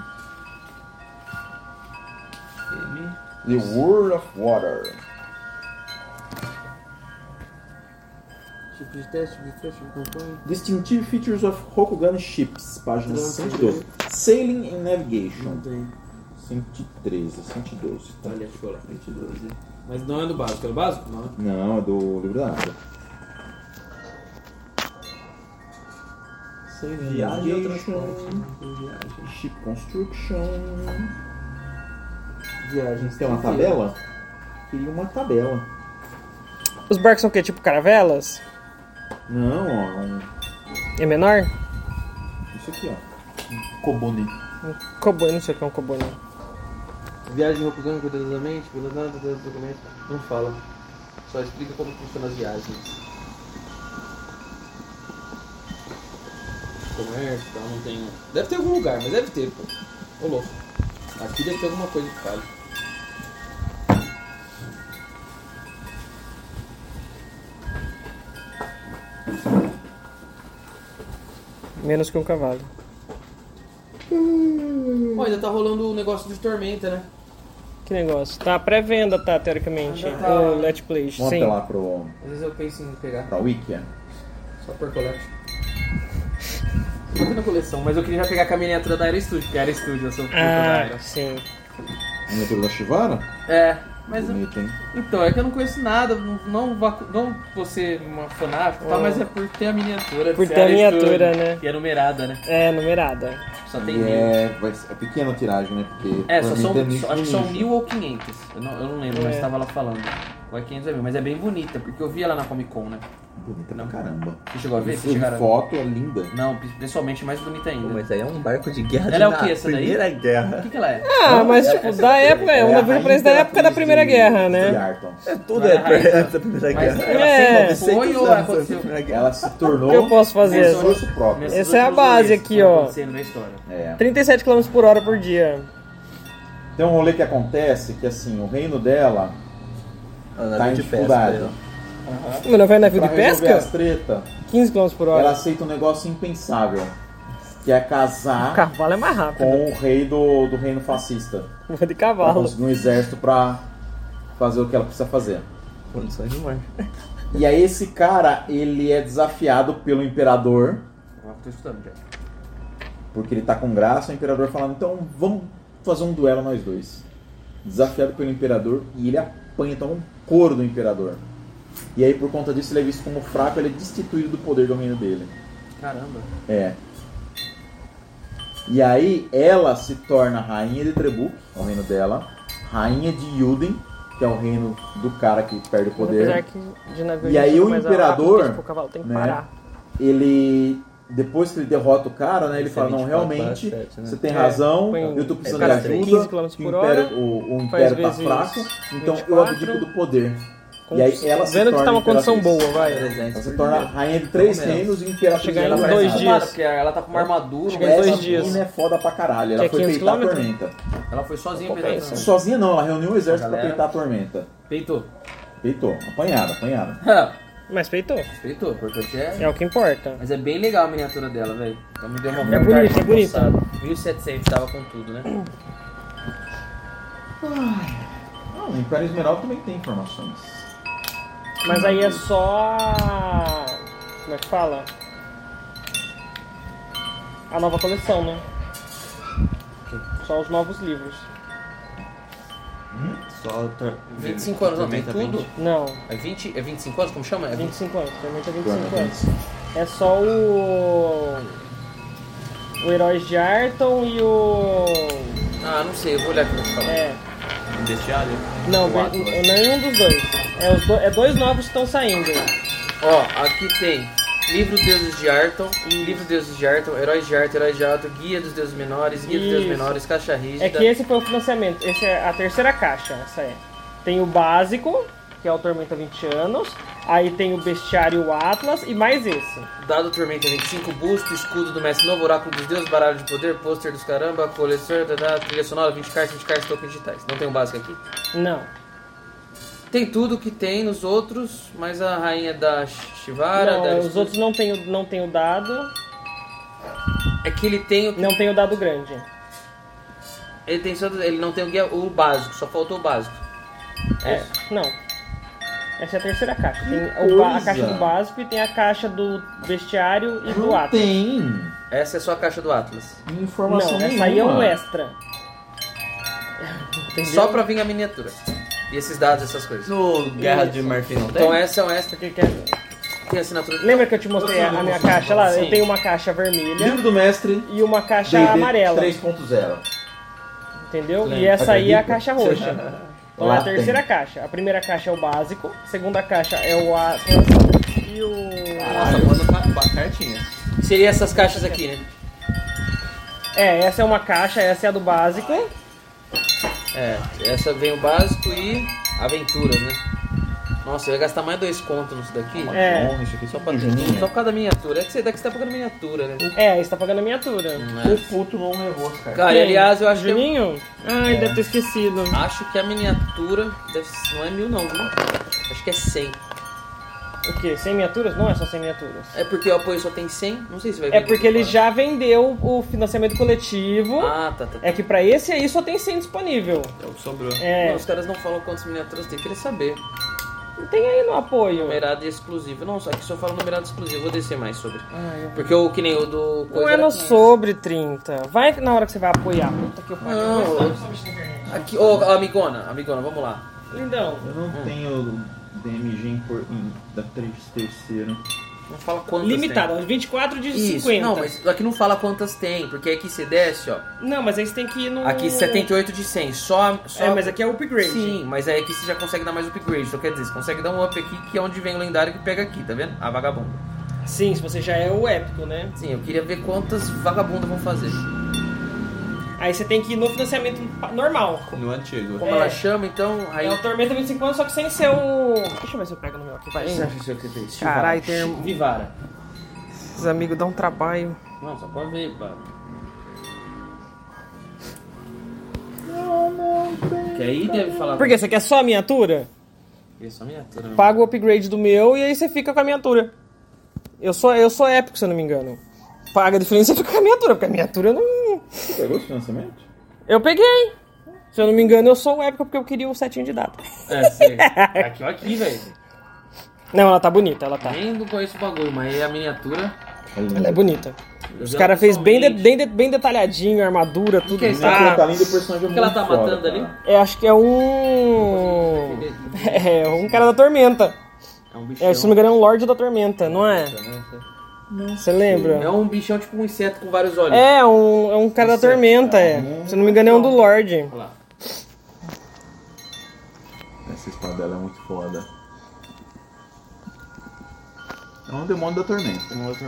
Ele... The World of Water. Tipo de teste, de teste, de campanha. Distinctive Features of Rokugan Ships, página Não, cento e doze. Sailing and Navigation. Não tem. cento e treze, cento e doze. Tá. Olha, achou lá. cento e doze. Mas não é do básico, é do básico? Não. Não, é do livro da nada. Viagem ou transporte? Ship Construction. Viagem. Tem uma tabela? Queria uma tabela. Os barcos são o quê? Tipo caravelas? Não, ó. Um, É menor? isso aqui, ó. Um Kobune. Um Kobune, não sei o que é um Kobune. Viagem Rokugan, cuidadosamente, pelo nada, documento. Não fala. Só explica como funcionam as viagens. Comércio e tal, não tem. Deve ter algum lugar, mas deve ter, pô. Ô louco. Aqui deve ter alguma coisa que fale. Menos que um cavalo. Bom, ainda tá rolando o negócio de Tormenta, né? Que negócio. Tá pré-venda, tá, teoricamente. Ainda tá. O Let's Play. Vamos Sim. apelar pro, Às vezes eu penso em pegar. pra Wikia. Só por collection. Não tem na coleção, mas eu queria já pegar com a miniatura da Aero Studio, que é Aero Studio, eu sou puta da Ah, Aero. sim. Miniatura da Shivara? É, mas eu- Bonito, hein? então, é que eu não conheço nada, não, não, vá- não vou ser uma fanática, tá, Oh. mas é por ter a miniatura. de Por ser ter a Aero miniatura, Studio, né? Que é numerada, né? É, numerada. Só tem E mil. é, vai ser- é pequena a tiragem, né? Porque É, só Tormenta são, nicho só- acho que no são nicho. mil ou quinhentos. Eu não, eu não lembro, mas É. tava lá falando. Ou é quinhentos ou mil, mas é bem bonita, porque eu vi ela na Comic Con, né? Bonita pra Não. caramba. Você chegou a ver? Você Em chegaram a ver? foto é linda. Não, pessoalmente é mais bonita ainda. Pô, mas aí é um barco de guerra Ela é o da quê, essa daí? Primeira O Guerra. que, que ela é? Ah, mas tipo, essa da é- época, é um a navio preço da época da Imperatriz Primeira de- Guerra, de né? Arton. É tudo Mas é a- antes da Primeira mas Guerra. ela É. sempre foi ou anos aconteceu? antes da Primeira Guerra. Ela se tornou O que eu posso fazer? um esforço próprio. Nesses Essa é a últimos base meses aqui, que tá ó. acontecendo na história. É. trinta e sete quilômetros por hora por dia. Tem um rolê que acontece que assim, o reino dela Ah, navio tá em de pesca, dificuldade. né? Mas não vai navio Pra de resolver pesca? as treta, quinze quilômetros por hora. ela aceita um negócio impensável. Que é O casar cavalo é mais rápido. com o rei do, do reino fascista. Vou de Pra cavalo. conseguir um exército pra fazer o que ela precisa fazer. Condições de mar. E aí esse cara, ele é desafiado pelo imperador, Eu tô escutando já. porque ele tá com graça, o imperador falando, então vamos fazer um duelo nós dois. Desafiado pelo imperador e ele apanha, toma um couro do imperador. E aí por conta disso ele é visto como fraco, ele é destituído do poder do reino dele. Caramba. É. E aí ela se torna rainha de Trebuk, é o reino dela, rainha de Yuden, que é o reino do cara que perde o Apesar poder. que de navio E a gente aí anda o mais imperador, rápido, porque, tipo, o cavalo tem que né, parar. Ele, depois que ele derrota o cara, né, ele Isso fala, é não, vinte e quatro realmente, barra sete, né? você tem É, razão, põe- eu tô precisando cara, de ajuda, quinze quilômetros que por o império, hora, o, o faz império tá vezes fraco, então eu vinte e quatro. abdico do poder. Com- E aí ela se Vendo que torna tá uma condição imperatriz. boa, vai. Ela se torna rainha de três Pelo menos. reinos e imperatriz Chegar de em outra dois rainha. dias. Porque ela tá com uma armadura. Chega mas em dois Essa dias. menina é foda pra caralho, ela Que é foi quinhentos peitar a quilômetros? tormenta. Ela foi sozinha Compensa. peitar. Sozinha não, ela reuniu um exército pra Galera. peitar a tormenta. Peitou. Peitou, apanharam, apanharam. Mas feitou. Peitou, porque é... É o que importa. Mas é bem legal a miniatura dela, velho. Então me deu uma É vontade bonito, de é bonito. passar. mil e setecentos tava com tudo, né? Não, o Império Esmeralda também tem informações. Mas aí é só. a- Como é que fala? A nova coleção, né? Só os novos livros. Só tor- vinte e cinco anos, não tem Tormenta tudo? Não, É vinte, é vinte e cinco anos? Como chama? É vinte vinte... e cinco anos. Realmente é vinte e Tormenta cinco anos. É só o. O Heróis de Arton e o. Ah, não sei, eu vou olhar aqui no final. É. Um bestiário? Não, O Atlas. be- nenhum dos dois. É, os do... é dois novos que estão saindo. Ó, aqui tem Livro Deuses de Arton, Livro Deuses de Arton, Heróis de Arton, Heróis de Arton, Guia dos Deuses Menores, Guia dos Deuses Isso. Menores, Caixa Rígida. É que esse foi o financiamento. Esse é a terceira caixa, essa é. Tem o básico, que é o Tormenta vinte anos. Aí tem o Bestiário Atlas e mais esse. Dado Tormenta vinte e cinco, busto, escudo do Mestre Novo, Oráculo dos Deuses, baralho de poder, pôster dos caramba, coleção, da trilha sonora, vinte cartas, vinte cartas, tokens digitais. Não tem o básico aqui? Não. Tem tudo que tem nos outros, mas a rainha da Shivara, Não, da os outros não tem, o- não tem o dado. é que ele tem o Não tem o dado grande. ele tem só ele não tem o guia o básico, só faltou o básico. É, não. Essa é a terceira caixa. Tem o ba- a caixa do básico e tem a caixa do bestiário e do Não Atlas. tem Essa é só a caixa do Atlas. informação Não, nenhuma. essa aí é um extra. Entendeu? Só pra vir a miniatura. E esses dados, essas coisas. No Guerra de Marfim não tem? Então essa é um extra Que que é? que tem assinatura. Lembra que eu te mostrei a, a minha caixa lá? Sim. Eu tenho uma caixa vermelha Livro do Mestre e uma caixa D e D amarela. três ponto zero. Entendeu? Lembra. E essa aí é a Acredita? caixa roxa. Então é Lá a terceira tem. caixa. A primeira caixa é o básico, a segunda caixa é o Atlas e o. Nossa, manda ca- ba- cartinha. Seria essas caixas aqui, né? É, essa é uma caixa, essa é a do básico. É, essa vem o básico e aventuras, né? Nossa, eu ia gastar mais dois contos nisso daqui. É. Bom, isso aqui Só só pra pra ter. Só por causa da miniatura. É que você daqui você tá pagando miniatura, né? É, aí você tá pagando a miniatura. O puto não levou as cartas. Cara, e aliás, eu acho que. eu- Juninho? Ah, ele deve ter esquecido. Acho que a miniatura deve, não é mil não, viu? Acho que é cem. O quê? cem miniaturas? Não é só cem miniaturas. É porque o apoio só tem cem? Não sei se vai É vender porque ele fora. já vendeu o financiamento coletivo. Ah, tá, tá. tá. É que pra esse aí só tem cem disponível. É o que sobrou. É, Não, os caras não falam quantas miniaturas tem, queria saber. tem aí no apoio. Numerado e exclusivo. Não, só que só fala numerado exclusivo, vou descer mais sobre. Ah, eu- Porque o que nem o do. Não coisa é era no quinhentos. sobre trinta. Vai na hora que você vai apoiar. Puta que eu pariu. Não, aqui, ô, amigona, amigona, vamos lá. Lindão. Eu não tenho D M G em, por- em- da três terceiro. Não fala quantas Limitado, vinte e quatro de tem. Isso, cinquenta. não, mas aqui não fala quantas tem, porque aqui você desce, ó. Não, mas aí você tem que ir no. Aqui setenta e oito de cem, só. só É, mas aqui é o upgrade. Sim, mas aí aqui você já consegue dar mais upgrade. Então quer dizer, você consegue dar um up aqui, que é onde vem o lendário que pega aqui, tá vendo? A vagabunda. Sim, se você já é o épico, né? Sim, eu queria ver quantas vagabundas vão fazer. Aí você tem que ir no financiamento normal. No antigo. Como É. ela chama, então. Aí. É o Tormenta vinte e cinco anos, só que sem ser o. Deixa eu ver se eu pego no meu aqui, vai. Você acha que isso é o que você fez? Caralho, tem. Vivara. Esses amigos dão um trabalho. Não, só pode ver, pá. Que aí deve falar. Por quê? Você quer só a miniatura? Isso, a miniatura. mesmo. Paga o upgrade do meu e aí você fica com a miniatura. Eu sou, eu sou épico, se eu não me engano. Paga a diferença e fica com a miniatura, porque a miniatura eu não. Você pegou esse financiamento? Eu peguei. Se eu não me engano, eu sou o épico porque eu queria o setinho de data. É, sei. Aqui, ó, aqui, velho. Não, ela tá bonita, ela tá. Nem não conheço o bagulho, mas é a miniatura. Ela é bonita. Eu Os vi caras ela fez bem, de- pessoalmente. bem, de- bem detalhadinho, armadura, tudo. que é isso? Ah, Tá lindo, o personagem é O que ela muito tá foda, matando cara. ali? é, acho que é um. É, um cara da tormenta. É um bichão. É, se não me engano, é um Lorde da Tormenta, não é? Você lembra? É um bichão tipo um inseto com vários olhos. É, um, é um cara da Tormenta, é. Se não me engano, é um do Lorde. Olha lá. Essa espada dela é muito foda. É um demônio da tormenta.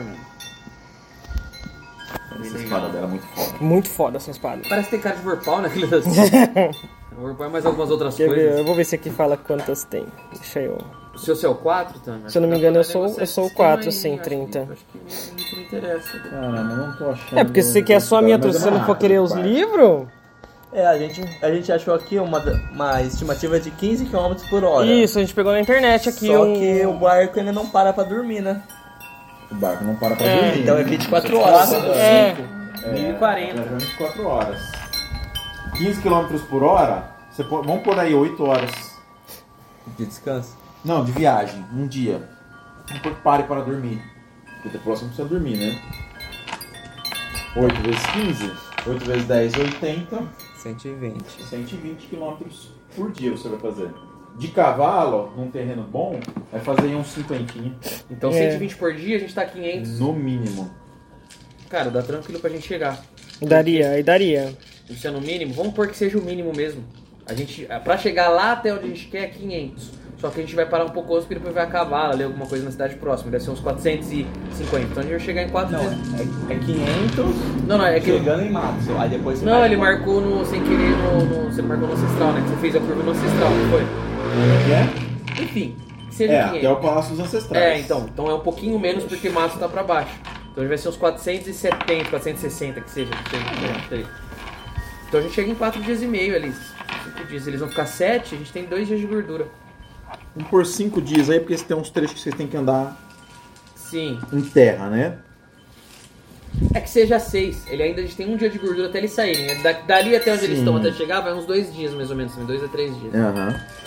Essa espada dela é muito foda. Muito foda essa espada. Parece que tem cara de Vorpal, né? Vorpal é mais algumas outras Quer ver? coisas. Eu vou ver se aqui fala quantas tem. Deixa eu. O seu, seu quatro, Tana? Se eu não me engano, eu sou- eu sou o quatro, sim, acho trinta. Que, acho que não, não interessa. Caramba, eu não tô achando. É, porque se você quer só a miniatura, se você não for querer os livros. É, a gente, a gente achou aqui uma, uma estimativa de quinze quilômetros por hora. Isso, a gente pegou na internet aqui Só um. que o barco ainda não para pra dormir, né? O barco não para pra É, dormir. Então é vinte e quatro horas. É, mil e quarenta. É, vinte e quatro horas. quinze quilômetros por hora, você pô- vamos por aí oito horas. De descanso. Não, de viagem, um dia. Vamos por pare para dormir. Porque depois você não precisa dormir, né? oito vezes quinze, oito vezes dez, oitenta. cento e vinte. cento e vinte quilômetros por dia você vai fazer. De cavalo, num terreno bom, vai fazer uns cinquentinha. Então É. cento e vinte por dia, a gente tá quinhentos. No mínimo. Cara, dá tranquilo pra gente chegar. daria, aí daria. Isso é no mínimo? Vamos pôr que seja o mínimo mesmo. A gente, pra chegar lá até onde a gente quer é quinhentos. Só que a gente vai parar um pouco antes, porque depois vai acabar ali alguma coisa na cidade próxima. Deve ser uns quatrocentos e cinquenta. Então a gente vai chegar em quatro Não, dias. é, é quinhentos Não, não, é que... chegando em março. Aí depois você Não, vai- ele marcou no, sem querer no, no... Você não marcou no ancestral, né? Que você fez a curva no ancestral, não foi? É? Enfim, que seja É, quinhentos. até o Palácio dos Ancestrais. É, então. Então é um pouquinho menos porque março tá pra baixo. Então ele vai ser uns quatrocentos e setenta, quatrocentos e sessenta que seja. Que seja, que seja. Então a gente chega em quatro dias e meio ali. cinco dias. Eles vão ficar sete, a gente tem dois dias de gordura. Vamos por cinco dias aí, porque tem uns trechos que vocês têm que andar Sim. em terra, né? É que seja seis. Ele ainda a gente tem um dia de gordura até eles saírem. Da- Dali até onde eles Sim. estão até chegar vai uns dois dias mais ou menos. Dois a três dias. Aham.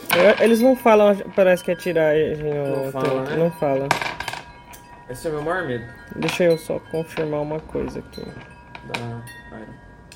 Eu- Eles não falam, parece que é tiragem. Não Não fala, né? Não fala. Esse é o meu maior medo Deixa eu só confirmar uma coisa aqui. da Iron.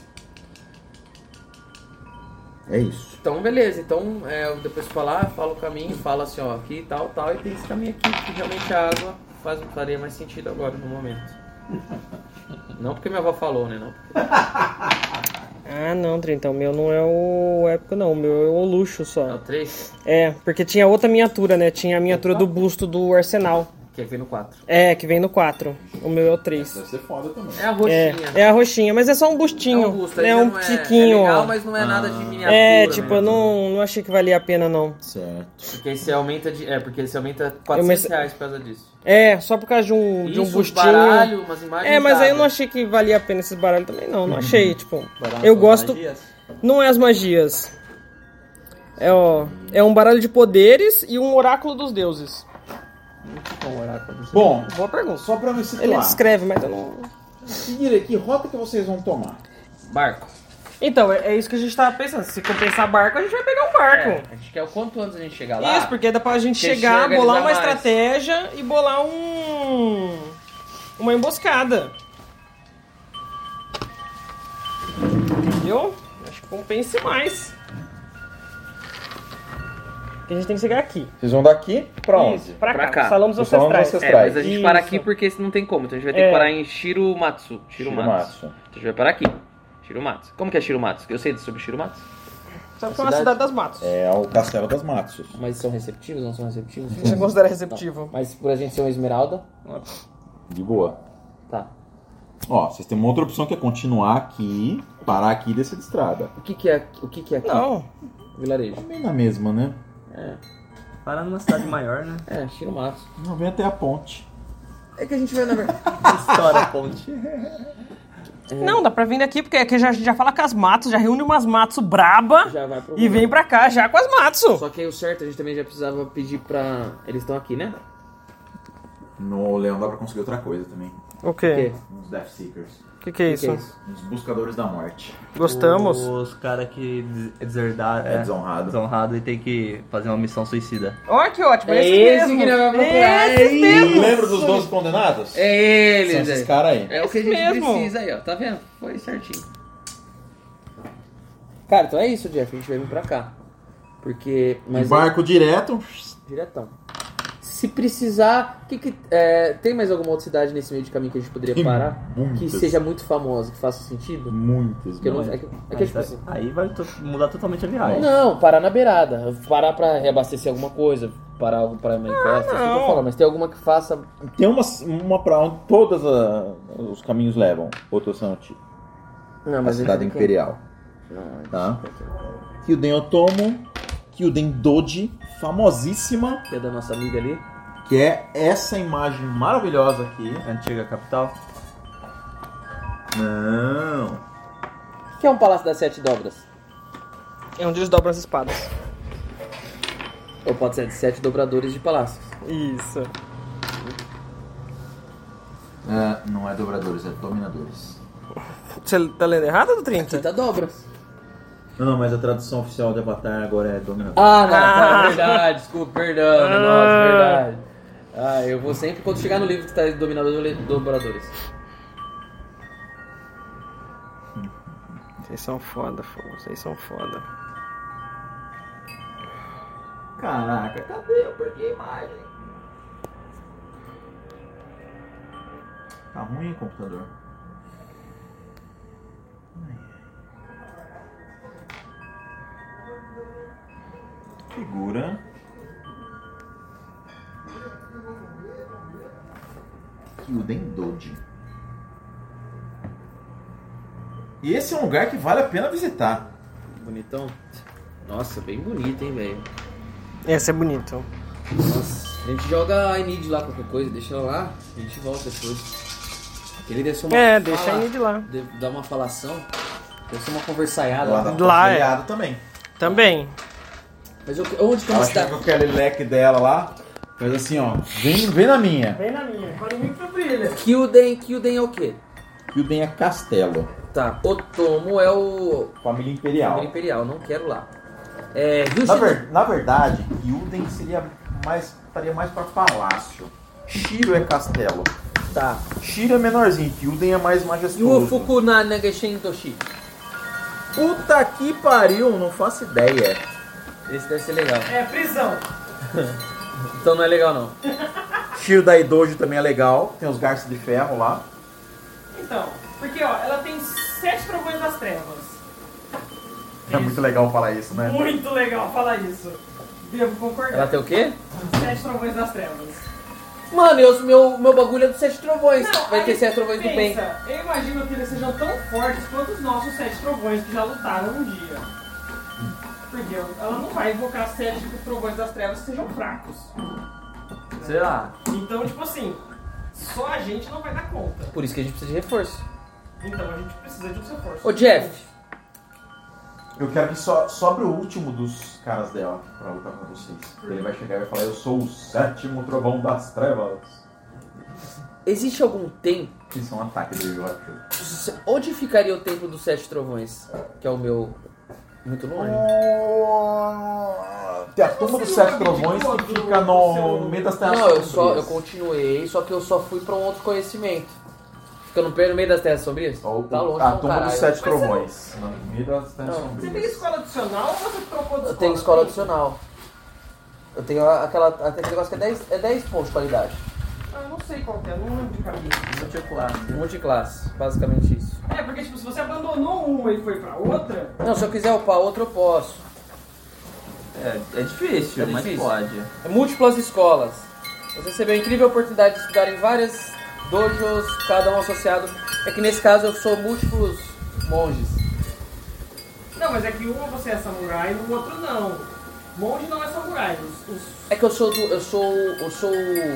É isso. Então, beleza. Então, é, eu depois de falar, fala o caminho, fala assim, ó, aqui, tal, tal, e tem esse caminho aqui, que realmente a água faz, faria mais sentido agora, no momento. Não porque minha avó falou, né? Não porque... Ah, não, Trintão. O meu não é o épico, não. O meu é o luxo É o só. três, É, porque tinha outra miniatura, né? Tinha a miniatura do busto do Arsenal. que é que vem no quatro. É, que vem no quatro. O meu é o três. Deve ser foda também. É a É, roxinha. é a roxinha, mas é só um bustinho. É um busto, é ainda um não é, tiquinho, é legal, ó. mas não é nada de miniatura. É, tipo, eu mesmo. não, não achei que valia a pena, não. Certo. Porque esse aumenta de. É, porque esse aumenta quatrocentos reais por causa disso. É, só por causa de um, de um Isso, bustinho. baralho, umas imagens. É, mas aí eu dadas. não achei que valia a pena esses baralhos também, não. Não achei, tipo. Baralho Eu com gosto. magias. Não é as magias. É, ó, é um baralho de poderes e um oráculo dos deuses. Com o oráculo do Bom, Boa pergunta. só pra me situar. Ele descreve, mas eu não. Seguir aqui, rota que vocês vão tomar. Barco. Então, é, é isso que a gente tava pensando. Se compensar barco, a gente vai pegar um barco. É, a gente quer o quanto antes a gente chegar lá. Isso, porque dá pra gente Porque chegar, chega, bolar eles uma dá mais. estratégia e bolar um. Uma emboscada. Entendeu? Acho que compense mais. Porque a gente tem que chegar aqui. Vocês vão daqui pra onde? Isso, pra, Pra cá. cá. Salão dos Pro salão dos ancestrais. ancestrais. É, mas a gente Isso. para aqui porque não tem como. Então a gente vai ter É. que parar em Shirumatsu. Shirumatsu. Shirumatsu. Então a gente vai parar aqui. Shirumatsu. Como que é Shirumatsu? Eu sei sobre Shirumatsu. Sabe que é uma cidade? cidade das matos. É o Castelo das Matsus. Mas são receptivos? Não são receptivos? Você considera receptivo? Mas por a gente ser uma esmeralda? De boa. Tá. Ó, vocês têm uma outra opção que é continuar aqui, parar aqui e descer de estrada. O que que é, o que que é aqui? Não. Vilarejo. Bem na mesma, né? É. Parar numa cidade maior, né? É, Shirumatsu. Não vem até a ponte. É que a gente vai na verdade. História, ponte. Não, dá pra vir daqui, porque aqui já, a gente já fala com as matos, já reúne umas matos braba Já vai pro e vem pra cá já com as matos. Só que aí o certo a gente também já precisava pedir pra. Eles estão aqui, né? No Leão dá pra conseguir outra coisa também. O O quê? quê? Uns Death Seekers. O que, que é Que isso? que é isso? Uns Buscadores da Morte. Gostamos? Os caras que des- deserdaram. É desonrado. Desonrado e tem que fazer uma missão suicida. Olha que ótimo, É esses esse mesmo. que nós vamos procurar. Esses É mesmo. Lembra dos doze condenados? É eles, São esses velho. caras aí. É o que a Esse gente mesmo. precisa aí, ó. Tá vendo? Foi certinho. Cara, então é isso, Jeff. A gente vai vir pra cá. Porque. Mas Embarco direto. é diretão. Se precisar. Que que, é, tem mais alguma outra cidade nesse meio de caminho que a gente poderia Tem parar? muitas. Que seja muito famosa, que faça sentido? Muitas, Porque eu não, mano. é que, é que, tipo Aí, assim. aí vai to- mudar totalmente a viagem. Não, parar na beirada. Parar pra reabastecer alguma coisa. Parar algo para manifestar. Ah, não. eu tô falando, mas tem alguma que faça. Tem uma, uma pra onde todos os caminhos levam. Outra são Não, a cidade imperial. Não, Tá? Kyuden Otomo, Kyuden Doji, famosíssima, que é da nossa amiga ali. que é essa imagem maravilhosa aqui. Antiga capital. Não. Que é um palácio das sete dobras. É onde eles dobram as espadas. Ou pode ser de sete dobradores de palácios. Isso. Ah, não é dobradores, é dominadores. Você tá lendo errado, do Aqui trinta? tá dobras. Não, não, mas a tradução oficial de Avatar agora é dominador. Ah, não, Ah. é verdade, desculpa, perdão, Ah. nossa, verdade. Ah, eu vou sempre, quando chegar no livro que tá dominador, eu vou ler dobradores. Vocês são foda, fogo. Vocês são foda. Caraca, cadê? Eu perdi a imagem. Tá ruim o computador. Figura. Kyuden Doji. E esse é um lugar que vale a pena visitar. Bonitão? Nossa, bem bonito, hein, velho. Esse é bonito. Nossa, a gente joga a I N I D lá, qualquer coisa, deixa ela lá, a gente volta depois. Aquele deve ser uma É, deixa fala- aí de lá. Deve dar uma falação, deve ser uma conversaiada Lá lá. dá Lá pra é. feriado também. Também. Mas eu, onde que é uma Ela chega cidade? com aquele leque dela lá, faz assim, ó, vem, vem na minha. Vem na minha. Pode vir pra brilha. Kyuden, Kyuden é o quê? Kyuden é castelo, Tá, Otomo é o família imperial. Família Imperial, não quero lá. É, Rio Na, Shiro- ver- na verdade, Yuden seria mais, estaria mais pra palácio. Shiro é castelo. Tá. Shiro é menorzinho, Yuden é mais E o majestoso. Fukuna Nagashin Toshi? Puta que pariu, não faço ideia. Esse deve ser legal. É, prisão. Então não é legal não. Shiro da Idojo também é legal, tem os garços de ferro lá. Então, porque ó, ela tem sete trovões das trevas. É muito legal falar isso, né? Muito legal falar isso. Devo concordar. Ela tem o quê? Sete trovões das trevas. Mano, eu, meu, meu bagulho é dos sete trovões. Não, Vai aí ter sete trovões do bem. pensa, eu imagino que eles sejam tão fortes quanto os nossos sete trovões que já lutaram um dia. Porque ela não vai invocar sete trovões das trevas que sejam fracos. Será? Então, tipo assim, só a gente não vai dar conta. Por isso que a gente precisa de reforço. Então a gente precisa de um reforço. Ô Jeff, Eu quero que so, sobre o último dos caras dela pra lutar com vocês. Ele vai chegar e vai falar, eu sou o sétimo trovão das trevas. existe algum templo? Isso é um ataque do Yoshi. Onde ficaria o templo dos sete trovões? Que é o meu... Muito longe? Tem a tumba dos sete trovões que fica no, no meio das terras Não, eu, só, eu sombrias. continuei, só que eu só fui pra um outro conhecimento. Fica no no meio das terras sombrias? Ou- Tá longe a pra um tumba dos caralho. sete trovões. No meio das terras Não. Você tem sombrias. escola adicional ou você trocou de escola? Eu tenho escola adicional. Eu tenho aquela, aquele negócio que é dez, é dez pontos de qualidade. Ah, eu não sei qual que é, não lembro de cabeça. Multiclasse. Multiclasse, basicamente isso. É, porque tipo, se você abandonou uma e foi pra outra, Não, se eu quiser upar outra eu posso. É, é difícil, É mas difícil. pode. É múltiplas escolas. Você recebeu a incrível oportunidade de estudar em várias dojos, cada um associado. É que nesse caso eu sou múltiplos monges. não, mas é que uma você é samurai e no outro não. Monge não é samurai. Os, os... É que eu sou do. Eu sou. Eu sou.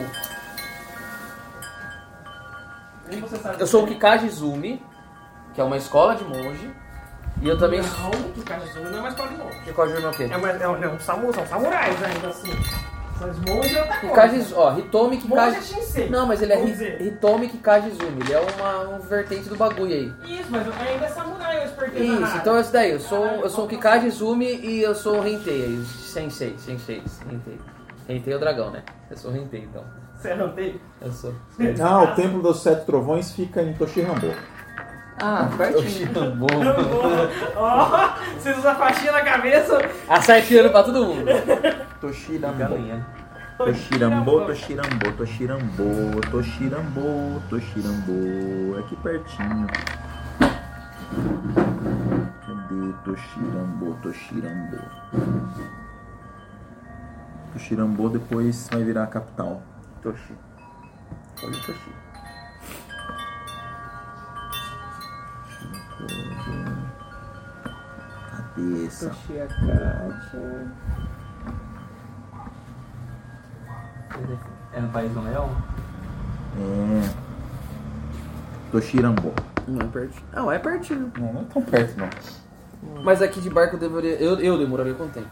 Nem você sabe. Eu sou o Kikajizumi, que é uma escola de monge. E eu também. Não, que o Kajizumi não é mais escola de monge. Kikajizumi é o quê? É, uma, é, um, é um samu, são samurais ainda assim. Mas monge é outra coisa. Kikajiz, ó, Hitomi Monge é Kikajizumi. Shinsei. Não, mas ele é Vamos Hi- dizer. Hitomi Kikajizumi. Ele é uma, um vertente do bagulho aí. Isso, mas ainda é samurai, eu espertei na Isso, então é isso daí. Eu sou, eu sou o Kikajizumi e eu sou o Rentei. aí, Sensei, Sensei, Rentei. Rentei é o dragão, né? Eu sou o Rentei, então. Você não tem? Eu sou. Ah, o templo dos sete trovões fica em Toshirambo. Ah, pertinho. Ó, vocês usam a faixinha na cabeça. Acerte ano pra todo mundo. Toshirambo. Galinha. Toshirambo, Toshirambo, Toshirambo, Toshirambo, Toshirambo. É aqui pertinho. Cadê Toshirambo, Toshirambo? Toshirambo depois vai virar a capital. Toshi. Olha o Toshi. Cabeça. É no País do Leão? É. Toshirambo. Não é pertinho. Não, é pertinho. Não, não é tão perto não. Mas aqui de barco eu demoraria. Eu, eu demoraria quanto tempo?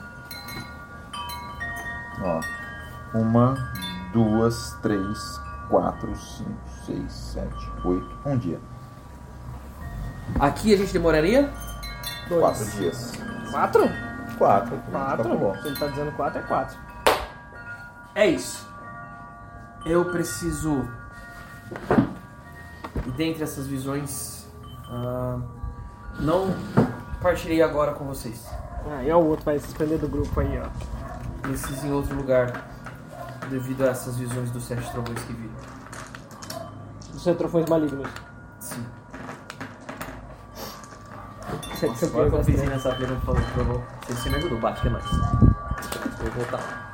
Ó. Uma, duas, três, quatro, cinco, seis, sete, oito. Um dia. Aqui a gente demoraria? Quatro dias. Quatro? Quatro. Quatro? Calculou. Se ele tá dizendo quatro, é quatro. É isso. Eu preciso. E dentre essas visões. ah, não partirei agora com vocês. Ah, e ó, o outro vai se desprender do grupo aí, ó. Preciso em outro lugar. Devido a essas visões dos sete trovões que vi. Dos centrofões malignos. Sim. Sete Nossa, agora que eu centrofões pisei nessa feira, eu falei que eu vou. Você me ajudou, bate, que é mais. Vou voltar.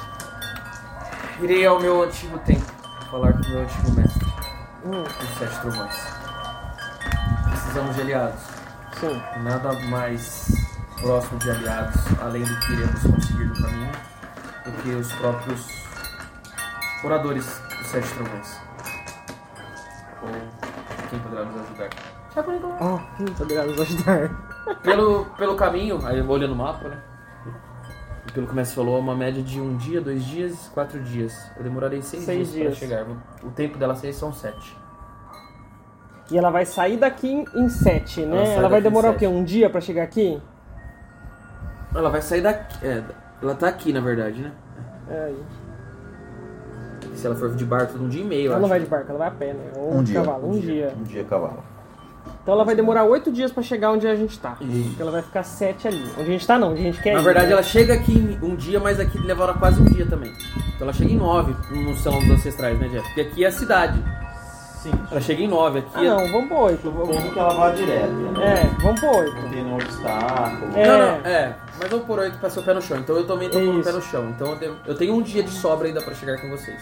Irei ao meu antigo templo. Falar com o meu antigo mestre. Hum, Os sete trovões. Precisamos de aliados. sim. Nada mais próximo de aliados, além do que iremos conseguir no caminho, do que os próprios oradores dos sete trovões. Ou quem poderá nos ajudar. Ah, hum, poderá nos ajudar. Pelo, pelo caminho, aí eu vou olhando o mapa, né? E pelo que o mestre falou, é uma média de um dia, dois dias, quatro dias. Eu demorarei seis, Seis dias, dias. para chegar. O tempo dela seis são sete. E ela vai sair daqui em, em sete, né? Ela Ela, sai vai daqui em demorar o sete. quê? Um dia pra chegar aqui? Ela vai sair daqui. É, ela tá aqui, na verdade, né? É, aí. Se ela for de barco, um dia e meio, eu Ela acho. não vai de barco, ela vai a pé, né? Ou Um de dia. cavalo, um dia. Um dia cavalo. Então ela vai demorar oito dias pra chegar onde a gente tá. Isso. Porque ela vai ficar sete ali. Onde a gente tá não, onde a gente quer Na ir, verdade, né? ela chega aqui um dia, mas aqui leva quase um dia também. Então ela chega em nove no Salão dos Ancestrais, né, Jeff? Porque aqui é a cidade. Sim. Ela chega em nove aqui. Ah, não, vamos pro oito. Como Vamos... que ela vai direto. É, vamos pro oito. Não tem nenhum obstáculo. É. Não, não, é. Mas vamos por oito pra ser o pé no chão. Então eu também tô com o Isso. pé no chão. Então eu tenho, eu tenho um dia de sobra ainda pra chegar com vocês.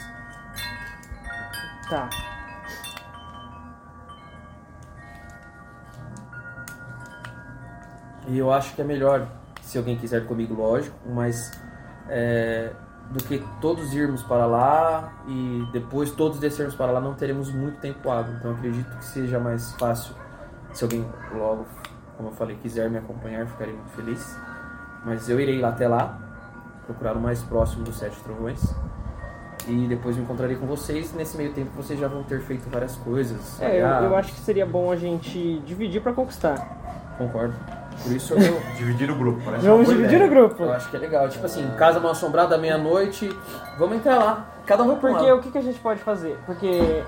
Tá. E eu acho que é melhor, se alguém quiser ir comigo, lógico, mas é, do que todos irmos para lá e depois todos descermos para lá, não teremos muito tempo hábil. Então eu acredito que seja mais fácil se alguém logo, como eu falei, quiser me acompanhar, ficarei muito feliz. Mas eu irei lá até lá, procurar o mais próximo dos Sete Trovões. E depois me encontrarei com vocês. Nesse meio tempo vocês já vão ter feito várias coisas. É, eu, Ah, eu acho que seria bom a gente dividir pra conquistar. Concordo. Por isso eu, Dividir o grupo, parece uma Vamos boa dividir o ideia. grupo. eu acho que é legal. Tipo assim, casa mal assombrada, meia-noite, vamos entrar lá. Cada um vai pra um Porque lado. o que, que a gente pode fazer? Porque. é,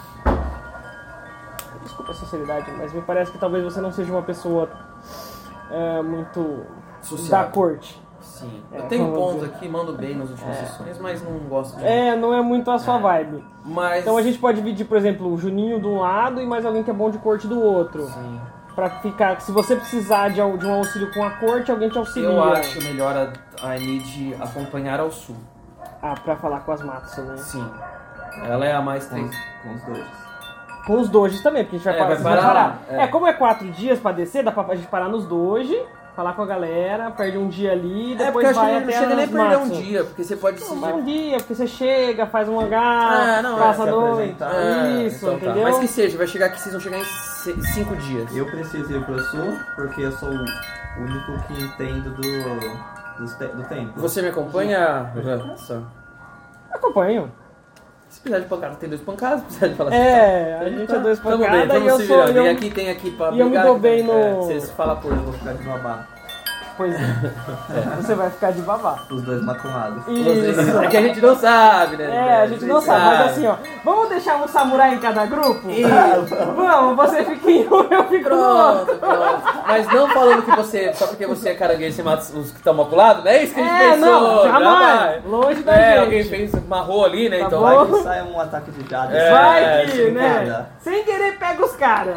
Desculpa a sinceridade, mas me parece que talvez você não seja uma pessoa é, muito Sociável. da corte. Sim. É, Eu tenho vamos pontos dizer. aqui, mando bem nas últimas sessões, mas não gosto de... É, não é muito a sua vibe. Mas... Então a gente pode dividir, por exemplo, o Juninho de um lado e mais alguém que é bom de corte do outro. Sim. Pra ficar, se você precisar de, al- de um auxílio com a corte, alguém te auxilia. Eu acho melhor a, a Enid acompanhar ao sul. Ah, pra falar com as matas, né? Sim. Ela é a mais... Com, Tem... os- com os dois. Com os dojis também, porque a gente vai, É, parar, vai vocês vão parar parar. lá, é. É. como é quatro dias pra descer, dá pra a gente parar nos doji, falar com a galera, perde um dia ali e É, porque depois eu acho que vai não até chega nem a as perder um Matsu. dia, porque você pode... se... Não, vai um dia, porque você chega, faz um hangar, Ah, não, é, passa a se noite. apresentar. É, Isso, então tá. entendeu? Mas que seja, vai chegar aqui, vocês vão chegar em c- cinco dias. Eu preciso ir pro sul porque eu sou o único que entendo do, dos te- do tempo. Você me acompanha, Só. Acompanho. Se precisar de pancada, tem dois pancadas, se precisar de falar É, a gente é dois Tamo bem, pancadas tamo e eu se sou... virando. Eu, E aqui tem aqui pra e eu me brigar, dou bem é, no- Vocês falam por... Eu vou ficar de babá. Pois é. Você vai ficar de babá. Os dois maculados. Isso. É que a gente não sabe, né? É, a gente não sabe, mas assim, ó, vamos deixar um samurai em cada grupo? Vamos, você fica em um, eu fico no Pronto, outro. pronto. Mas não falando que você, só porque você é caranguejo, você mata os que estão maculados, não é isso que a gente É, pensou. não, jamais. jamais. Longe da É, gente. alguém fez, marrou ali, né? Tá então bom. vai. Vai que sai um ataque de jade. É, Vai que, sim, né? cara. Sem querer pega os caras.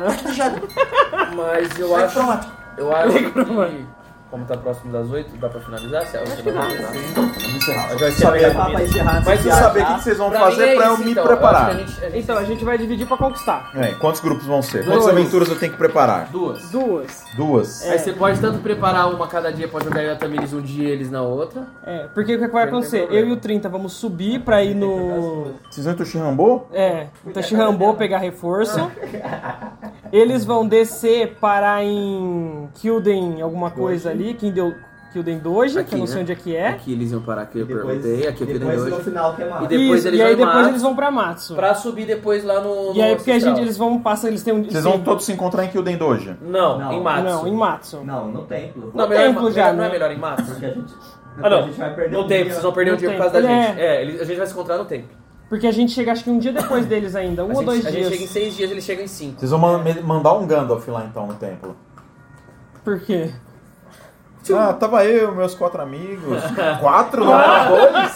Mas eu acho. Eu acho que. Como tá próximo das oito, dá pra finalizar? Se é Acho que dá. Vamos encerrar. Eu já Saber- esqueci a Pra comida. encerrar essa Mas Preciso viagem, saber o tá? que que vocês vão Pra fazer mim é pra eu isso, me então. preparar. Eu acho que a gente- a gente- Então, a gente vai dividir pra conquistar. É, quantos grupos vão ser? Quantas Dois. aventuras eu tenho que preparar? Duas. Duas. Duas. Aí você pode tanto preparar uma cada dia, pode jogar eu e a Tamiris um dia e eles na outra. É, porque o que, que vai Não tem acontecer? problema. Eu e o trinta vamos subir pra ir no... Vocês vão em Toshirambo? É, no Tashirambô pegar reforço. Eles vão descer, parar em Kilden alguma coisa ali, Kilden, Kilden Doji, Aqui, que eu não né? sei onde é que é. Aqui eles iam parar, que eu Depois, perguntei. Aqui eu depois queria no hoje. final que é mais. E depois Isso, eles e aí vão em depois Matsu. eles vão pra Matsu. Pra subir depois lá no. E aí no porque a Ancestral. gente, eles vão passar, eles têm um... Vocês têm- vão todos se encontrar em Kilden Doji? Não, Não. em Matsu. Não, em Matsu. Não, no templo. Não, No melhor, templo melhor- já, não é né? melhor em Matsu? Porque a gente, Ah, não. a gente vai perder No um tempo, dia. vocês vão perder um No dia por causa da tempo. gente. É, eles- a gente vai se encontrar no tempo. Porque a gente chega acho que um dia depois deles ainda, um A ou gente, dois a gente dias. chega em seis dias, eles chegam em cinco. Vocês vão man- me- mandar um Gandalf lá então no templo. Por quê? Ah, tava eu, meus quatro amigos. Quatro? Não era dois?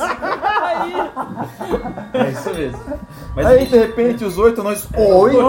É isso mesmo. Mas Aí de repente os oito, nós. Oito?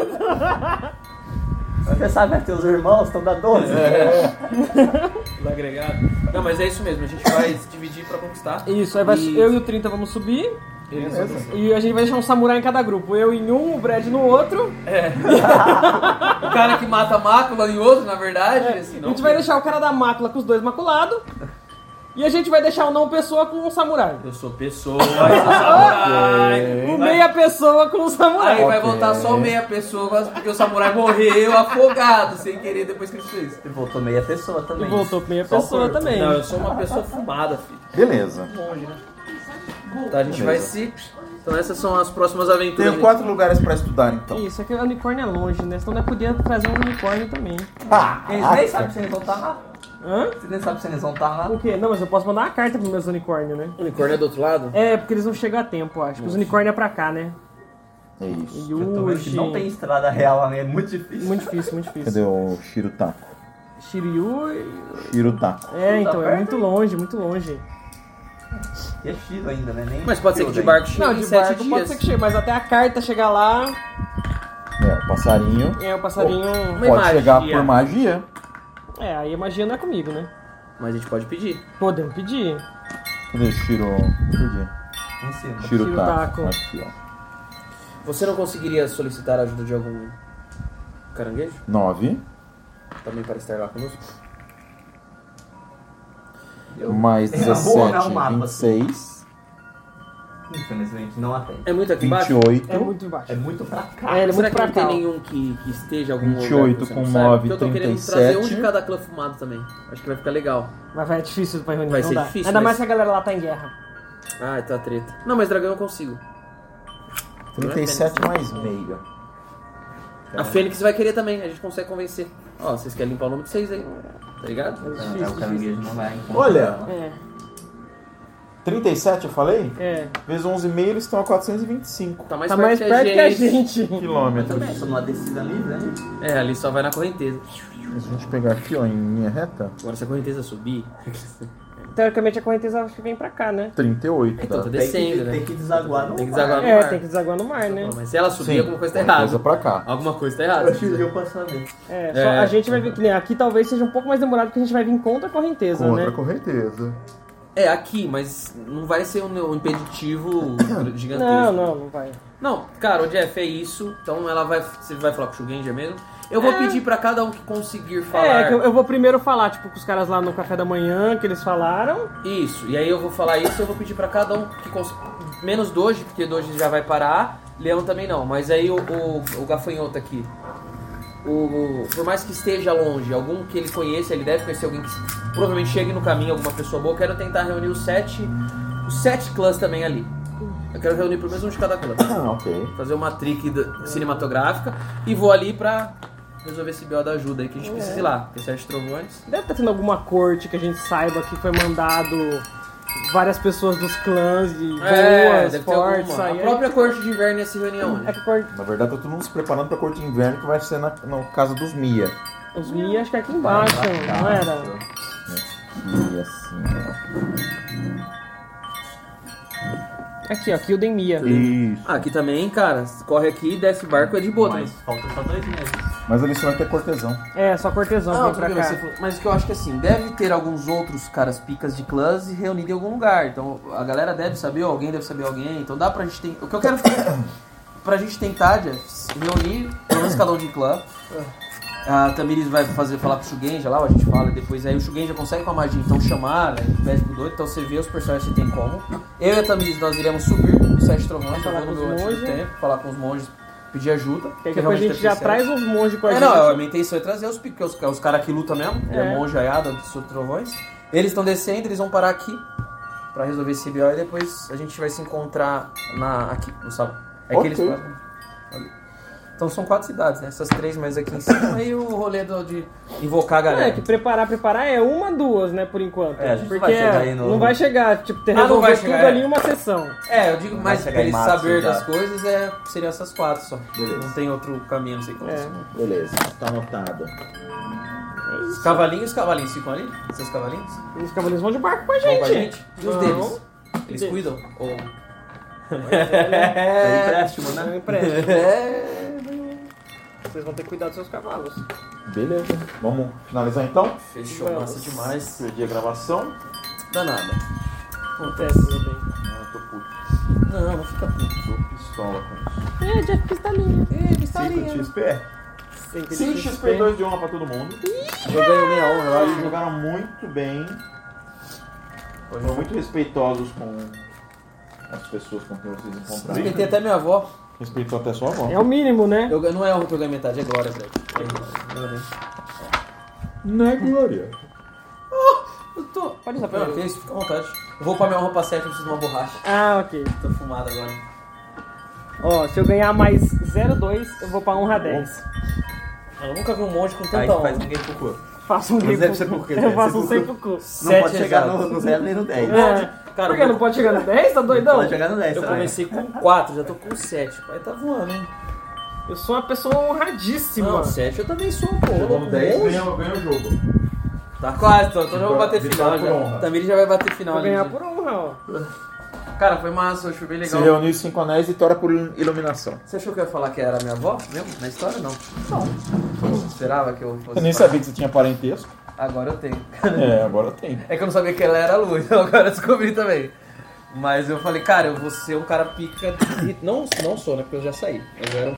Você sabe, vai ter os irmãos, estão da doze. do agregado. Não, mas é isso mesmo, a gente vai se dividir pra conquistar. Isso, aí vai, E- eu e o trinta vamos subir. Eles E a gente vai deixar um samurai em cada grupo. Eu em um, o Brad no outro. O cara que mata a mácula em outro, na verdade. assim, a não gente vai deixar o cara da mácula com os dois maculados. E a gente vai deixar o não pessoa com o samurai. Eu sou pessoa, eu sou samurai. O Vai- meia pessoa com o samurai. Aí vai Ok. voltar só meia pessoa, porque o samurai morreu afogado, sem querer, depois que ele fez. E voltou meia pessoa E também. voltou com meia Só o pessoa corpo. também. Não, eu sou uma pessoa fumada, filho. Beleza. Longe, né? Tá, a gente Beleza. vai se... Então essas são as próximas aventuras. Tenho quatro lugares pra estudar então. Isso, é que o unicórnio é longe, né? Senão nós podíamos trazer um unicórnio também. Ah, Eles nem sabem se eles vão estar lá. Hã? Você nem sabe se eles vão estar lá. O quê? Não, mas eu posso mandar uma carta pros meus unicórnios, né? O unicórnio é do outro lado? É, porque eles não chegam a tempo, eu acho. Os unicórnios é pra cá, né? É isso. Eu tô vendo que Yushi. não tem estrada real, né? É muito difícil. Muito difícil, muito difícil. Cadê o Shirutako? Shiryu. e- Shirutako. É, então, é perto, muito longe, muito longe. E é X ainda, né? Nem Mas pode ser que de Deus barco chegue Não, em de sete barco dias. pode ser que chegue, mas até a carta chegar lá, É, o passarinho é o passarinho. Uma pode chegar magia. por magia. É, aí a magia não é comigo, né? Mas a gente pode pedir. Podemos pedir. Cadê o Shiro... Perdi. Em cima. Shirutako. Shirutako. Aqui, ó. Você não conseguiria solicitar a ajuda de algum caranguejo? nove. Também para estar lá conosco? Mais É, a rua, né, o dezessete, mapa, vinte e seis. Infelizmente, não atende. É muito aqui vinte embaixo? e oito. É muito embaixo. É muito pra cá. É, ele é Será muito que não pra tem cá. nenhum que, que esteja algum vinte e lugar oito que você com não saiba? nove, Porque eu tô querendo trinta e trazer um sete. de cada clã fumado também. Acho que vai ficar legal. Mas vai é difícil pra reunir, Vai não ser dá. difícil, Ainda mas- mais que a galera lá tá em guerra. Ah, tá treta. Não, mas dragão eu consigo. trinta e sete mais meio. A Fênix vai querer também, a gente consegue convencer. Ó, vocês querem limpar o nome de vocês aí, tá ligado? É, o caranguejo não vai encontrar. Olha. ela. É, trinta e sete eu falei? é. Vezes onze vírgula cinco eles estão a quatrocentos e vinte e cinco Tá mais Tá perto, mais que, perto a que a gente. gente. quilômetros. Também, só numa descida livre, né? É, ali só vai na correnteza. Se a gente pegar aqui, ó, em linha reta, Agora se a correnteza subir... Teoricamente a correnteza acho que vem pra cá, né? trinta e oito. Então, dá. tá Tem descendo, que, né? tem que desaguar no Tem que desaguar no É, mar. tem que desaguar no mar, né? Não, mas se ela subir, Sim, alguma coisa tá correnteza errada. pra cá. Alguma coisa tá errada. Surgiu pra saber. É, só É. a gente vai vir, que nem aqui talvez seja um pouco mais demorado porque a gente vai vir contra a correnteza, Contra né? a correnteza. É, aqui, mas não vai ser um, um impeditivo gigantesco. Não, não, não vai. Não, cara, o Jeff é isso, então ela vai. Você vai falar com o Shugenja mesmo. Eu vou É. pedir pra cada um que conseguir falar. É, que eu, eu vou primeiro falar, tipo, com os caras lá no café da manhã, que eles falaram. Isso, e aí eu vou falar isso, eu vou pedir pra cada um que cons... menos Doji, porque Doji já vai parar, Leão também não, mas aí o, o, o gafanhoto aqui, o, o- por mais que esteja longe, algum que ele conheça, ele deve conhecer alguém que provavelmente chegue no caminho, alguma pessoa boa, eu quero tentar reunir os sete, os sete clãs também ali. Eu quero reunir pelo menos um de cada clã. Ah, ok. Fazer uma trick da- cinematográfica e vou ali pra resolver esse B O da ajuda aí que a gente precisa ir lá, porque sete trovões. Deve estar tendo alguma corte que a gente saiba que foi mandado várias pessoas dos clãs de É, boas, deve ter fortes, alguma. aí A própria corte de inverno ia se reunir onde? é que a corte, Na verdade, tá todo mundo se preparando pra corte de inverno que vai ser na, na casa dos Mia. os Mi acho que é aqui embaixo, não era? E assim, Aqui, ó, Kilden Mia. ó. Isso. Ah, aqui também, cara, corre aqui, desce barco, é de boa Mas também. falta só dois meses. Mas ali só vai ter cortesão. É, só cortesão Não, vem pra tudo bem, cá. você falou- mas o que eu acho que assim, deve ter alguns outros caras picas de clãs reunidos em algum lugar. Então a galera deve saber, alguém deve saber alguém. Então dá pra gente ter. O que eu quero pra gente tentar, Jeff, reunir pelo menos cada um de clã. A Tamiris vai fazer, falar com o Shugenja lá, a gente fala, e depois aí o Shugenja consegue com a magia, então chamar, né, pede pro doido, então você vê os personagens que tem como. Eu e a Tamiris, nós iremos subir os sete trovões, Falar eu vou com no meu os antes do monges. tempo, falar com os monges, pedir ajuda. Porque aí que depois a realmente gente já tá traz precisando. uns monges com a É, gente. não, a minha intenção é trazer os piques, os, os caras que lutam mesmo, é. É. monge aiada dos trovões. Eles estão descendo, eles vão parar aqui pra resolver esse B O e depois a gente vai se encontrar na, aqui no salão. É que Ok. eles param. Ali. Então são quatro cidades, né? Essas três mais aqui em cima e o rolê do- de invocar a galera. É, que preparar, preparar é uma, duas, né, por enquanto. É, a gente Porque não vai chegar aí no- não vai chegar, tipo, ter Ah, não resolver vai tudo chegar, ali é. em uma sessão. É, eu digo Não mais vai pra chegar em eles março saber já. das coisas, é, seriam essas quatro só. Beleza. Não tem outro caminho, não sei como. É. Beleza, tá anotado. Os cavalinhos, os cavalinhos ficam ali? Seus cavalinhos? Os cavaleiros vão de barco com a Vão gente. com a gente? E os Não. deles? Eles deles? cuidam? Ou... É empréstimo, É um né? empréstimo. É. Vocês vão ter que cuidar dos seus cavalos. Beleza. Vamos finalizar então? Fechou, Vamos. massa demais. Perdi a gravação. Dá nada. Acontece, meu bem. Ah, tô puto. Não, não fica puto. Tô pistola com isso. É, Jeff Pistolinha. cinco X P? Sempre cinco X P, dois de honra pra todo mundo. Eu ganho meia honra, eu Eles acho. jogaram muito bem. Foram muito respeitosos com as pessoas com quem vocês encontraram. Respeitei até minha avó. Respeitou até sua avó. É o mínimo, né? Eu, ganho- não é honra que eu ganho metade, é glória, velho. É, eu ganho. Não é glória. Eu tô. Pode usar pra mim, ok? Fica à vontade. Eu vou pra minha honra pra sete, eu preciso de uma borracha. Ah, ok. Tô fumado agora. Ó, se eu ganhar mais zero vírgula dois, eu vou pra honra dez. Eu nunca vi um monge com Aí tanta faz honra. ninguém procura. Faço um Mas deve seppuku. ser por quê? Eu faço um Seppuku. seppuku. Não Sete pode chegar exatos. no, no zero nem no dez. É. Cara, Por que não pode chegar no dez? Tá doidão? Pode chegar no dez, eu tá? comecei com quatro, já tô com sete. Pai tá voando, hein? Eu sou uma pessoa honradíssima. Não, sete eu também sou, pô. Chegou no dez, Monge. ganha, ganha o jogo. Tá quase, então, então já vou bater Vitória final por já. honra. Tamiri já vai bater final Vou ali. ganhar já. por honra, ó. Cara, foi massa, hoje foi bem Se legal. reuniu os cinco anéis, vitória por iluminação. Você achou que eu ia falar que era minha avó mesmo? Na história, não. Não. Você esperava que eu fosse Eu nem falar? sabia que você tinha parentesco. Agora eu tenho. É, agora tem. É que eu não sabia que ela era a Lu, então agora eu descobri também. Mas eu falei, cara, eu vou ser um cara pica. E não, não sou, né? Porque eu já saí. Eu já era um